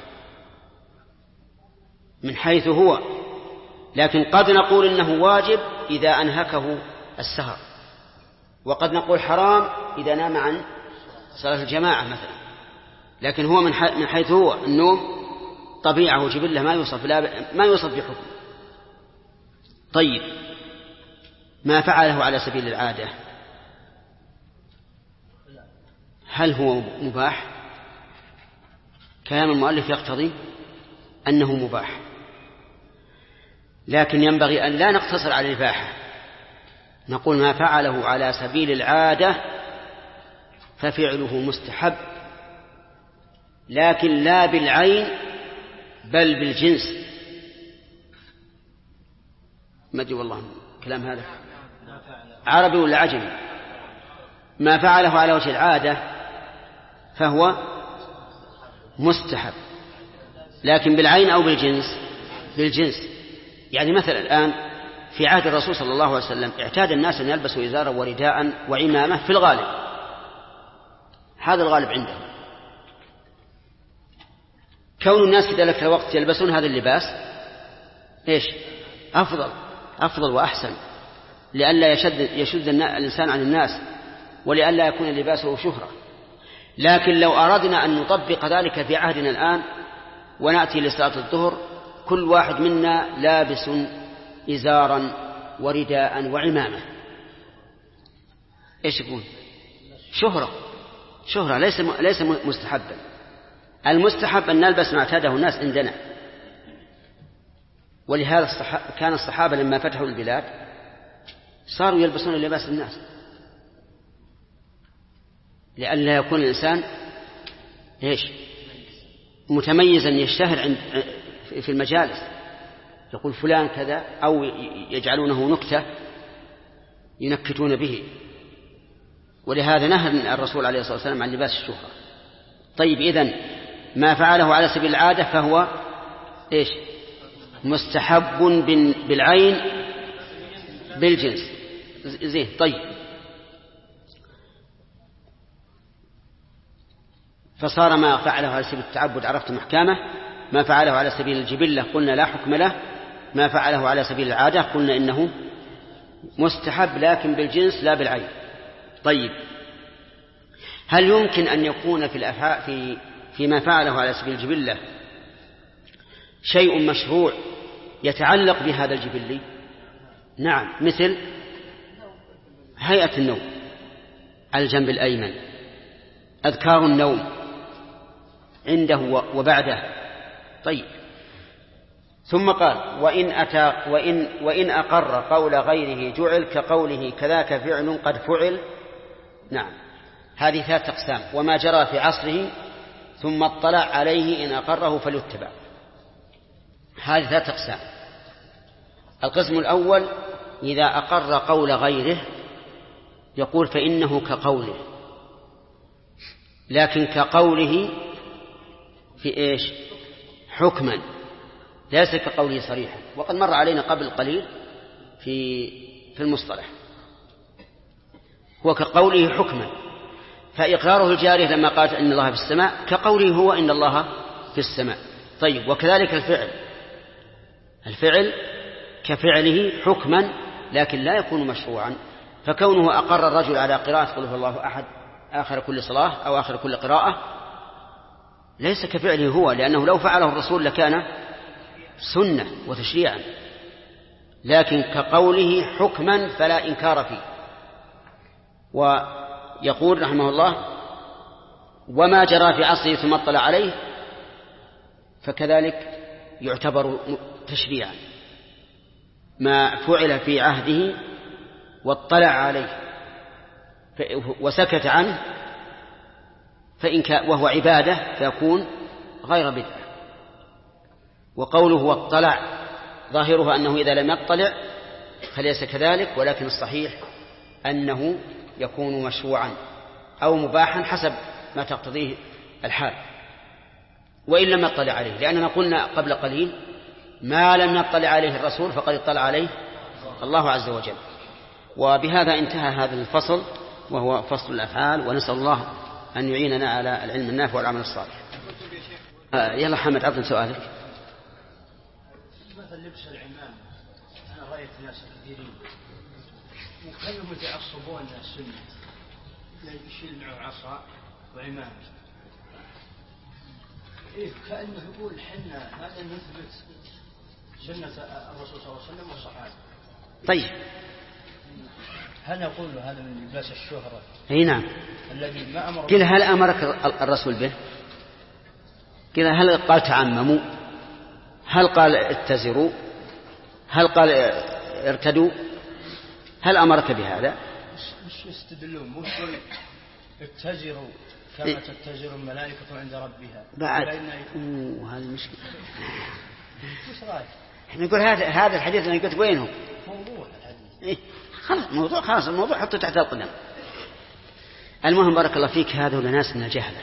من حيث هو، لكن قد نقول إنه واجب إذا أنهكه السهر، وقد نقول حرام إذا نام عن صلاة الجماعة مثلا. لكن هو من حيث هو النوم طبيعة وجبلة، ما يوصف بحكم. طيب، ما فعله على سبيل العادة هل هو مباح؟ كلام المؤلف يقتضي أنه مباح، لكن ينبغي أن لا نقتصر على الإباحة، نقول ما فعله على سبيل العادة ففعله مستحب، لكن لا بالعين بل بالجنس. ما أدري والله كلام هذا عربي ولا عجمي. ما فعله على وجه العادة فهو مستحب، لكن بالعين أو بالجنس؟ بالجنس. يعني مثلا الآن في عهد الرسول صلى الله عليه وسلم اعتاد الناس أن يلبسوا إزارا ورداء وعمامة في الغالب، هذا الغالب عندهم. كون الناس في ذلك الوقت يلبسون هذا اللباس إيش؟ أفضل وأحسن، لئلا يشد الإنسان عن الناس، ولئلا يكون لباسه شهرة. لكن لو أردنا أن نطبق ذلك في عهدنا الآن ونأتي لصلاة الظهر كل واحد منا لابس إزارا ورداء وعمامة، إيش يكون؟ شهرة ليس مستحبا. المستحب أن نلبس ما اعتاده الناس عندنا. ولهذا كان الصحابة لما فتحوا البلاد صاروا يلبسون لباس الناس، لئلا يكون الإنسان متميزا يشتهر في المجالس، يقول فلان كذا، أو يجعلونه نكتة ينكتون به. ولهذا نهى الرسول عليه الصلاة والسلام عن لباس الشهرة. طيب، إذن ما فعله على سبيل العادة فهو مستحب بالعين بالجنس. زين. طيب، فصار ما فعله على سبيل التعبد عرفتم أحكامه، ما فعله على سبيل الجبلة قلنا لا حكم له، ما فعله على سبيل العادة قلنا إنه مستحب لكن بالجنس لا بالعين. طيب، هل يمكن أن يكون فيما فعله على سبيل الجبلة شيء مشروع يتعلق بهذا الجبلي؟ نعم، مثل هيئة النوم على الجنب الأيمن، أذكار النوم عنده وبعده. طيب، ثم قال وإن أقر قول غيره جعل كقوله كذاك فعل قد فعل. نعم، هذه 3 أقسام. وما جرى في عصره ثم اطلع عليه إن أقره فليتبع. هذه 3 أقسام. القسم الأول إذا أقر قول غيره يقول فإنه كقوله، لكن كقوله في حكما، ليس كقوله صريحا. وقد مر علينا قبل قليل في المصطلح، هو كقوله حكما. فإقراره الجارية لما قالت إن الله في السماء كقوله هو إن الله في السماء. طيب، وكذلك الفعل كفعله حكما لكن لا يكون مشروعا. فكونه أقر الرجل على قراءة قل هو الله أحد آخر كل صلاة أو آخر كل قراءة ليس كفعله هو، لأنه لو فعله الرسول لكان سنة وتشريعا، لكن كقوله حكما فلا إنكار فيه. ويقول رحمه الله وما جرى في عصره ثم اطلع عليه فكذلك يعتبر تشريعا، ما فعل في عهده واطلع عليه وسكت عنه وهو عبادة فيكون غير بدعة. وقوله واطلع ظاهرها أنه إذا لم يطلع فليس كذلك، ولكن الصحيح أنه يكون مشروعا أو مباحا حسب ما تقتضيه الحال، وإن لم يطلع عليه، لأننا قلنا قبل قليل ما لم يطلع عليه الرسول فقد اطلع عليه الله عز وجل. وبهذا انتهى هذا الفصل وهو فصل الأفعال، ونسأل الله أن يعيننا على العلم النافع والعمل الصالح. يلا حمد عطنا سؤالك. مثل لبس العمامة، أنا رأيت ناس كثيرين وكانوا يتعصبون السنة، يشيل معه عصا وعمامة، كأنه يقول حنا هذا نثبت سنة الرسول صلى الله عليه وسلم والصحابة. طيب، هل نقول له هذا من لباس الشهرة؟ اي نعم. الذي ما أمر قل هل أمرك الرسول به؟ قل هل قال تعمموا؟ هل قال اتزروا؟ هل قال ارتدوا؟ هل أمرك بهذا؟ مش يستدلون، مش يقول اتزروا كما تتزر الملائكة عند ربها بعد. هذه مشكلة. وش رأيك؟ نقول هذا الحديث اللي قلت وينه؟ موضوع الحديث. إيه؟ خلاص الموضوع حطه تحت القدم. المهم بارك الله فيك، هذول ناس من الجهلة،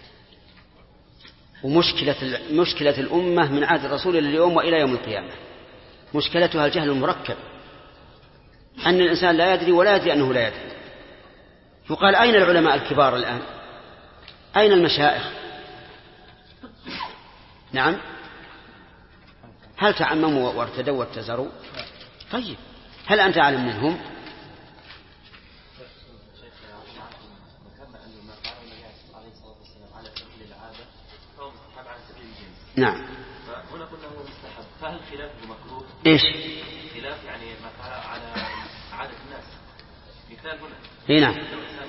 ومشكلة الأمة من عهد الرسول إلى اليوم وإلى يوم القيامة مشكلتها الجهل المركب، أن الإنسان لا يدري ولا يدري أنه لا يدري. يقال أين العلماء الكبار الآن؟ أين المشائخ؟ نعم، هل تعمموا وارتدوا واتزروا؟ طيب هل أنت أعلم منهم؟ نعم. هنا قلنا هو مستحب، فهل خلافه مكروه؟ ايش؟ خلاف يعني ما فعل على عادة الناس. مثال هنا. اي نعم.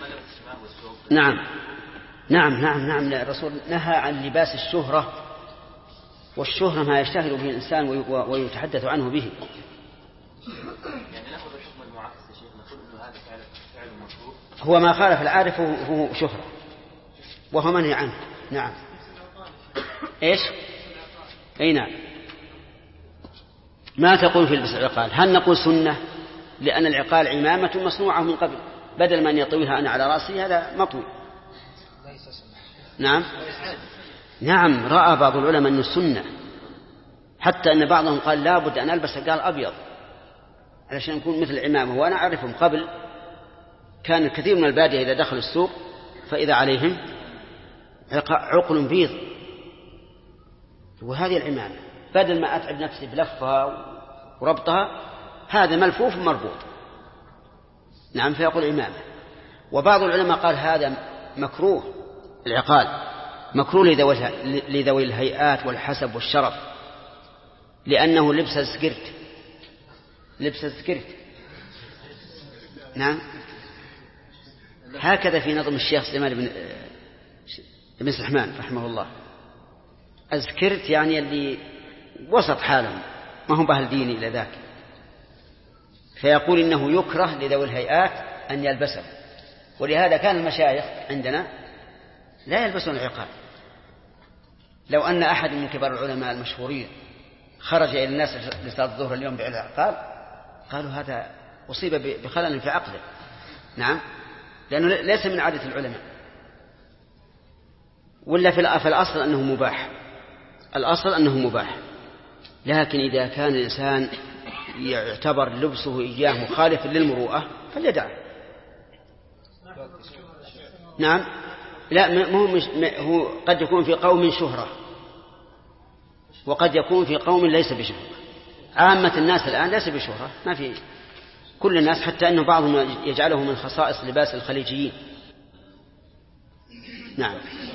نعم. الرسول نهى عن لباس الشهرة، والشهرة ما يشتهر به الإنسان ويتحدث عنه به. يعني نأخذ الحكم المعاكس يا شيخ، نقول إنه هذا فعل مكروه. هو ما خالف العارف هو شهرة، وهو منهي عنه. نعم. ايش؟ اي نعم. ما تقول في لبس العقال؟ هل نقول سنة؟ لأن العقال عمامة مصنوعة من قبل، بدل من يطويها أنا على رأسي هذا مطوي. نعم. رأى بعض العلماء أنه السنة، حتى أن بعضهم قال لا بد أن ألبس عقال أبيض علشان يكون مثل العمامة. وأنا أعرفهم قبل كان الكثير من البادية إذا دخلوا السوق فإذا عليهم عقل بيض، وهذه العمامة بدل ما أتعب نفسي بلفها وربطها هذا ملفوف مربوط. نعم، فيقول عمامة. وبعض العلماء قال هذا مكروه، العقال مكروه لذوي الهيئات والحسب والشرف، لأنه لبس السكرت. نعم، هكذا في نظم الشيخ سليمان بن سحمان رحمه الله. السكرت يعني اللي وسط حالهم، ما هم بأهل ديني إلى ذاك، فيقول إنه يكره لذوي الهيئات أن يلبسه. ولهذا كان المشايخ عندنا لا يلبسون العقال. لو أن أحد من كبار العلماء المشهورين خرج إلى الناس لصلاة الظهر اليوم بالعقال قالوا هذا أصيب بخلل في عقله. نعم، لأنه ليس من عادة العلماء. ولا في الأصل أنه مباح، الأصل أنه مباح، لكن إذا كان الإنسان يعتبر لبسه إياه مخالف للمروءة فليدعه. نعم. لا، هو قد يكون في قوم شهرة وقد يكون في قوم ليس بشهرة. عامة الناس الآن ليس بشهرة، ما في كل الناس، حتى أنه بعضهم يجعله من خصائص لباس الخليجيين. نعم.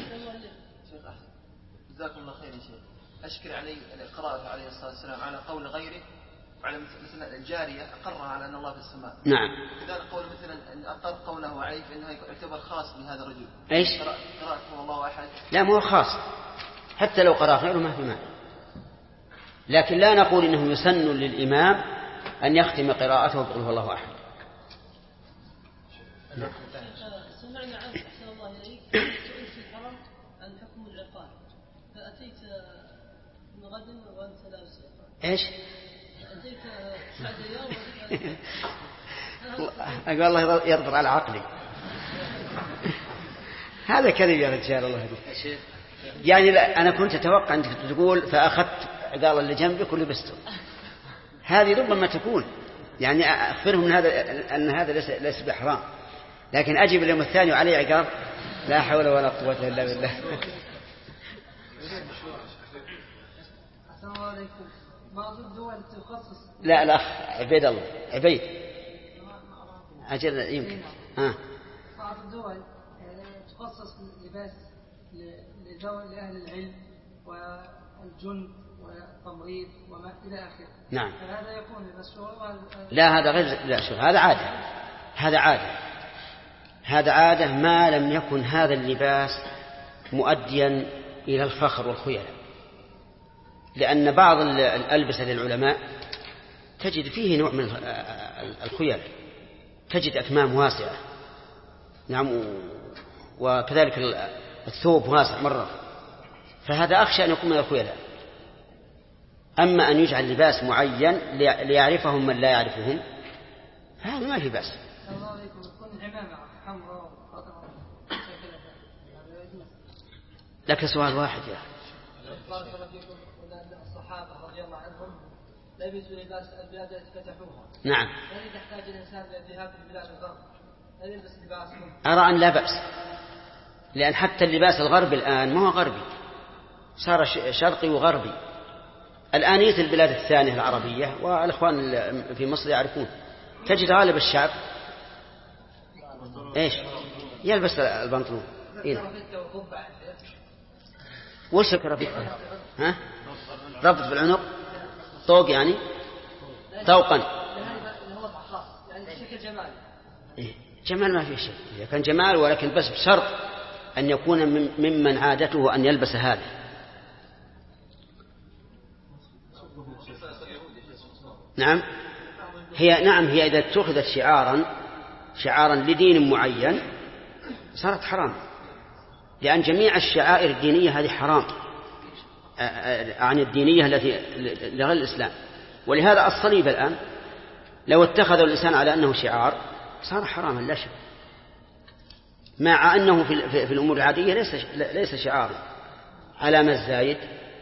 جزاكم الله خير يا شيخ. أشكل علي القراءة عليه الصلاة والسلام على قول غيره، وعلى مثل الجارية أقرها على أن الله في السماء. نعم. كذلك قول مثلا أن أقر قوله عليه فإنه يعتبر خاص بهذا الرجل. إيش؟ قراءته الله أحد. لا، مو خاص، حتى لو قرأ غيره ما في معنى. لكن لا نقول إنه يسن للإمام أن يختم قراءته بقول هو الله أحد. سمعنا عنه أحسن الله إليك سئلت في الحرم عن حكم العقال، فأتيت من غد وأنت لابس عقال. إيش؟ أتيت بعد يوم أقول الله يرضى على عقلي. هذا كذب يا رجال الله يهديك. يعني أنا كنت أتوقع أنك تقول فأخذت عقال اللي جنبك ولبسته. هذه ربما تكون يعني أخبرهم من هذا أن هذا ليس بحرام، لكن أجيب اليوم الثاني وعليه عقال، لا حول ولا قوة إلا بالله. السلام عليكم. بعض الدول تخصص. لا الأخ عبيد أجل يمكن. بعض الدول تخصص لباس لأهل العلم والجند والتمريض وما إلى آخره. نعم. فهذا يكون للرسول. لا هذا غير لا شو هذا عادة. هذا عادة ما لم يكن هذا اللباس مؤديا إلى الفخر والخيلاء، لأن بعض الألبسة للعلماء تجد فيه نوع من الخيلاء، تجد أكمام واسعة، نعم، وكذلك الثوب واسع مرة، فهذا أخشى أن يكون من الخيلاء. أما أن يجعل لباس معين ليعرفهم من لا يعرفهم هذا ما في بأس. الله عليكم تكون عمامة حمراء وخضراء. لك سؤال واحد يا بارك الله فيكم. الصحابة رضي الله عنهم لبسوا لباس البلاد التي فتحوها. نعم. هل يحتاج الإنسان للذهاب في بلاد الغرب هل يلبس لباسهم؟ أرى أن لا بأس، لأن حتى اللباس الغربي الآن ما هو غربي، صار شرقي وغربي. الآن يأتي البلاد الثانية العربية والأخوان في مصر يعرفون، تجد غالب الشعب إيش يلبس البنطلون. إيه؟ وش الكرافية؟ ها؟ ربط بالعنق، طوق يعني طوقا. يعني شكل جمال. إيه؟ جمال ما فيه شيء، إذا كان جمال، ولكن بس بشرط أن يكون ممن عادته أن يلبس هذا. نعم هي إذا اتخذت شعارا لدين معين صارت حرام، لأن جميع الشعائر الدينية هذه حرام عن الدينية التي لغير الإسلام. ولهذا الصليب الآن لو اتخذ الإنسان على أنه شعار صار حراما لا شك، مع أنه في الأمور العادية ليس شعارا. علامة الزايد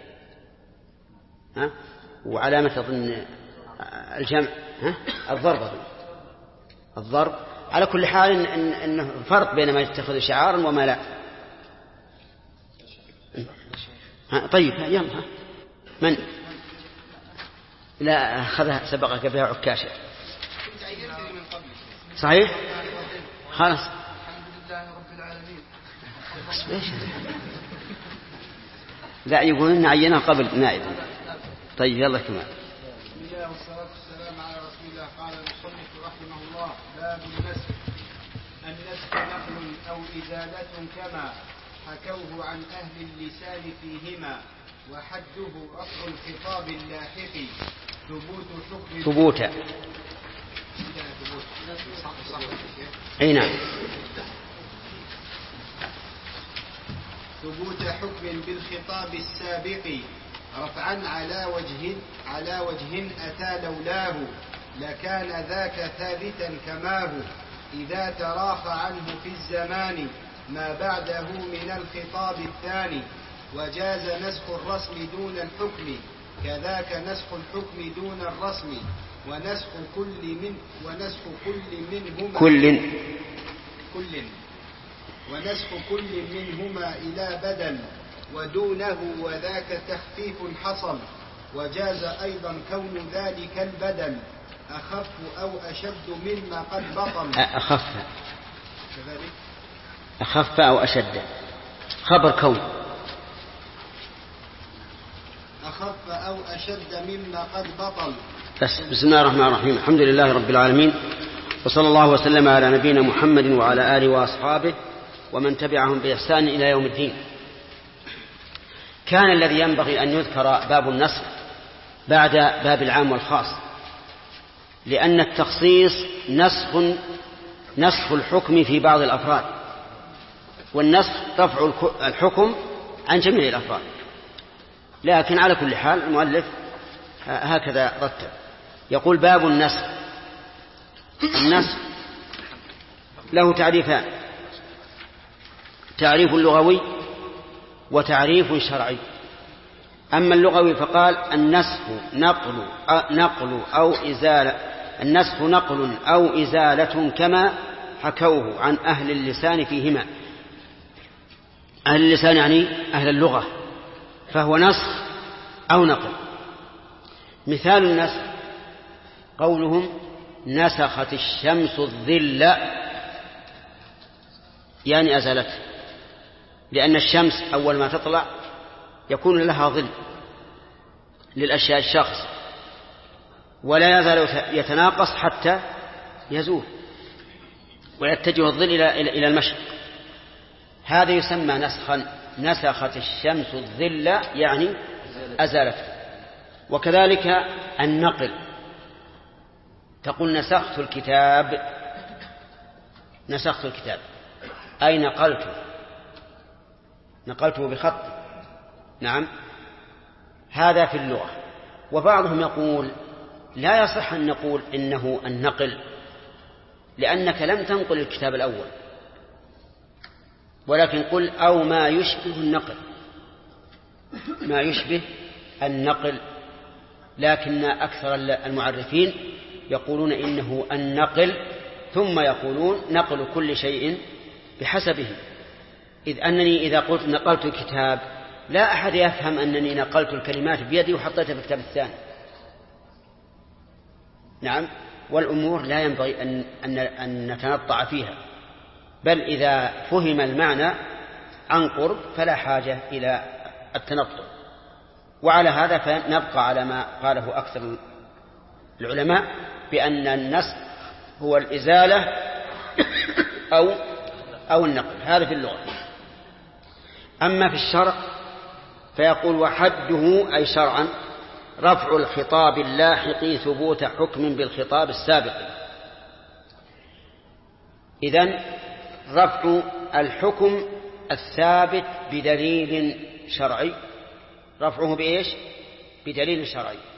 وعلامة أظن الجمع الضرب. على كل حال إنه فرق بين ما يتخذ شعارا وما لا. طيب يلا من لا أخذها سبقك بها عكاشة صحيح خلاص. الحمد لله رب العالمين. لا يقولون عينها قبل نائبا. طيب يلا كمان. بسم الله والصلاة والسلام على رسول الله. قال المصنف رحمه الله: باب النسخ. النسخ نقل أو إزالة كما حكوه عن أهل اللسان فيهما، وحده رفع الخطاب اللاحق ثبوت أي نعم ثبوت حكم بالخطاب السابق رفعا على وجه أتى لولاه، لكان ذاك ثابتا كماه إذا تراخى عنه في الزمان ما بعده من الخطاب الثاني. وجاز نسخ الرسم دون الحكم، كذاك نسخ الحكم دون الرسم، ونسخ كل منهما إلى بدل ودونه، وذاك تخفيف حصل. وجاز أيضا كون ذلك البدل أخف أو أشد مما قد بطل. أخف أو أشد خبر كون أخف أو أشد مما قد بطل. بسم الله الرحمن الرحيم. الحمد لله رب العالمين، وصلى الله وسلم على نبينا محمد وعلى آله وأصحابه ومن تبعهم بإحسان إلى يوم الدين. كان الذي ينبغي أن يذكر باب النسخ بعد باب العام والخاص، لأن التخصيص نسخ الحكم في بعض الأفراد، والنسخ رفع الحكم عن جميع الأفراد. لكن على كل حال المؤلف هكذا رتب، يقول باب النسخ. النسخ له تعريفان: تعريف لغوي وتعريف شرعي. أما اللغوي فقال: النسخ نقل أو إزالة كما حكوه عن أهل اللسان فيهما. أهل اللسان يعني أهل اللغة، فهو نسخ أو نقل. مثال النسخ قولهم: نسخت الشمس الظل، يعني أزالته، لأن الشمس أول ما تطلع يكون لها ظل، للأشياء الشخص، ولا يزال يتناقص حتى يزول ويتجه الظل إلى المشرق. هذا يسمى نسخا، نسخت الشمس الظل يعني أزالته. وكذلك النقل، تقول نسخت الكتاب، نسخت الكتاب أي نقلته بخط. نعم، هذا في اللغة. وبعضهم يقول لا يصح أن نقول إنه النقل، لأنك لم تنقل الكتاب الأول، ولكن قل أو ما يشبه النقل، ما يشبه النقل. لكن أكثر المعرفين يقولون إنه النقل، ثم يقولون نقل كل شيء بحسبه، إذ أنني إذا قلت نقلت الكتاب لا أحد يفهم أنني نقلت الكلمات بيدي وحطيتها في الكتاب الثاني. نعم، والأمور لا ينبغي أن نتنطع فيها، بل إذا فهم المعنى عن قرب فلا حاجة إلى التنطع. وعلى هذا فنبقى على ما قاله أكثر العلماء بأن النسخ هو الإزالة أو النقل، هذا في اللغة. أما في الشرع فيقول وحده أي شرعا رفع الخطاب اللاحق ثبوت حكم بالخطاب السابق. إذن رفع الحكم الثابت بدليل شرعي، رفعه بإيش؟ بدليل شرعي.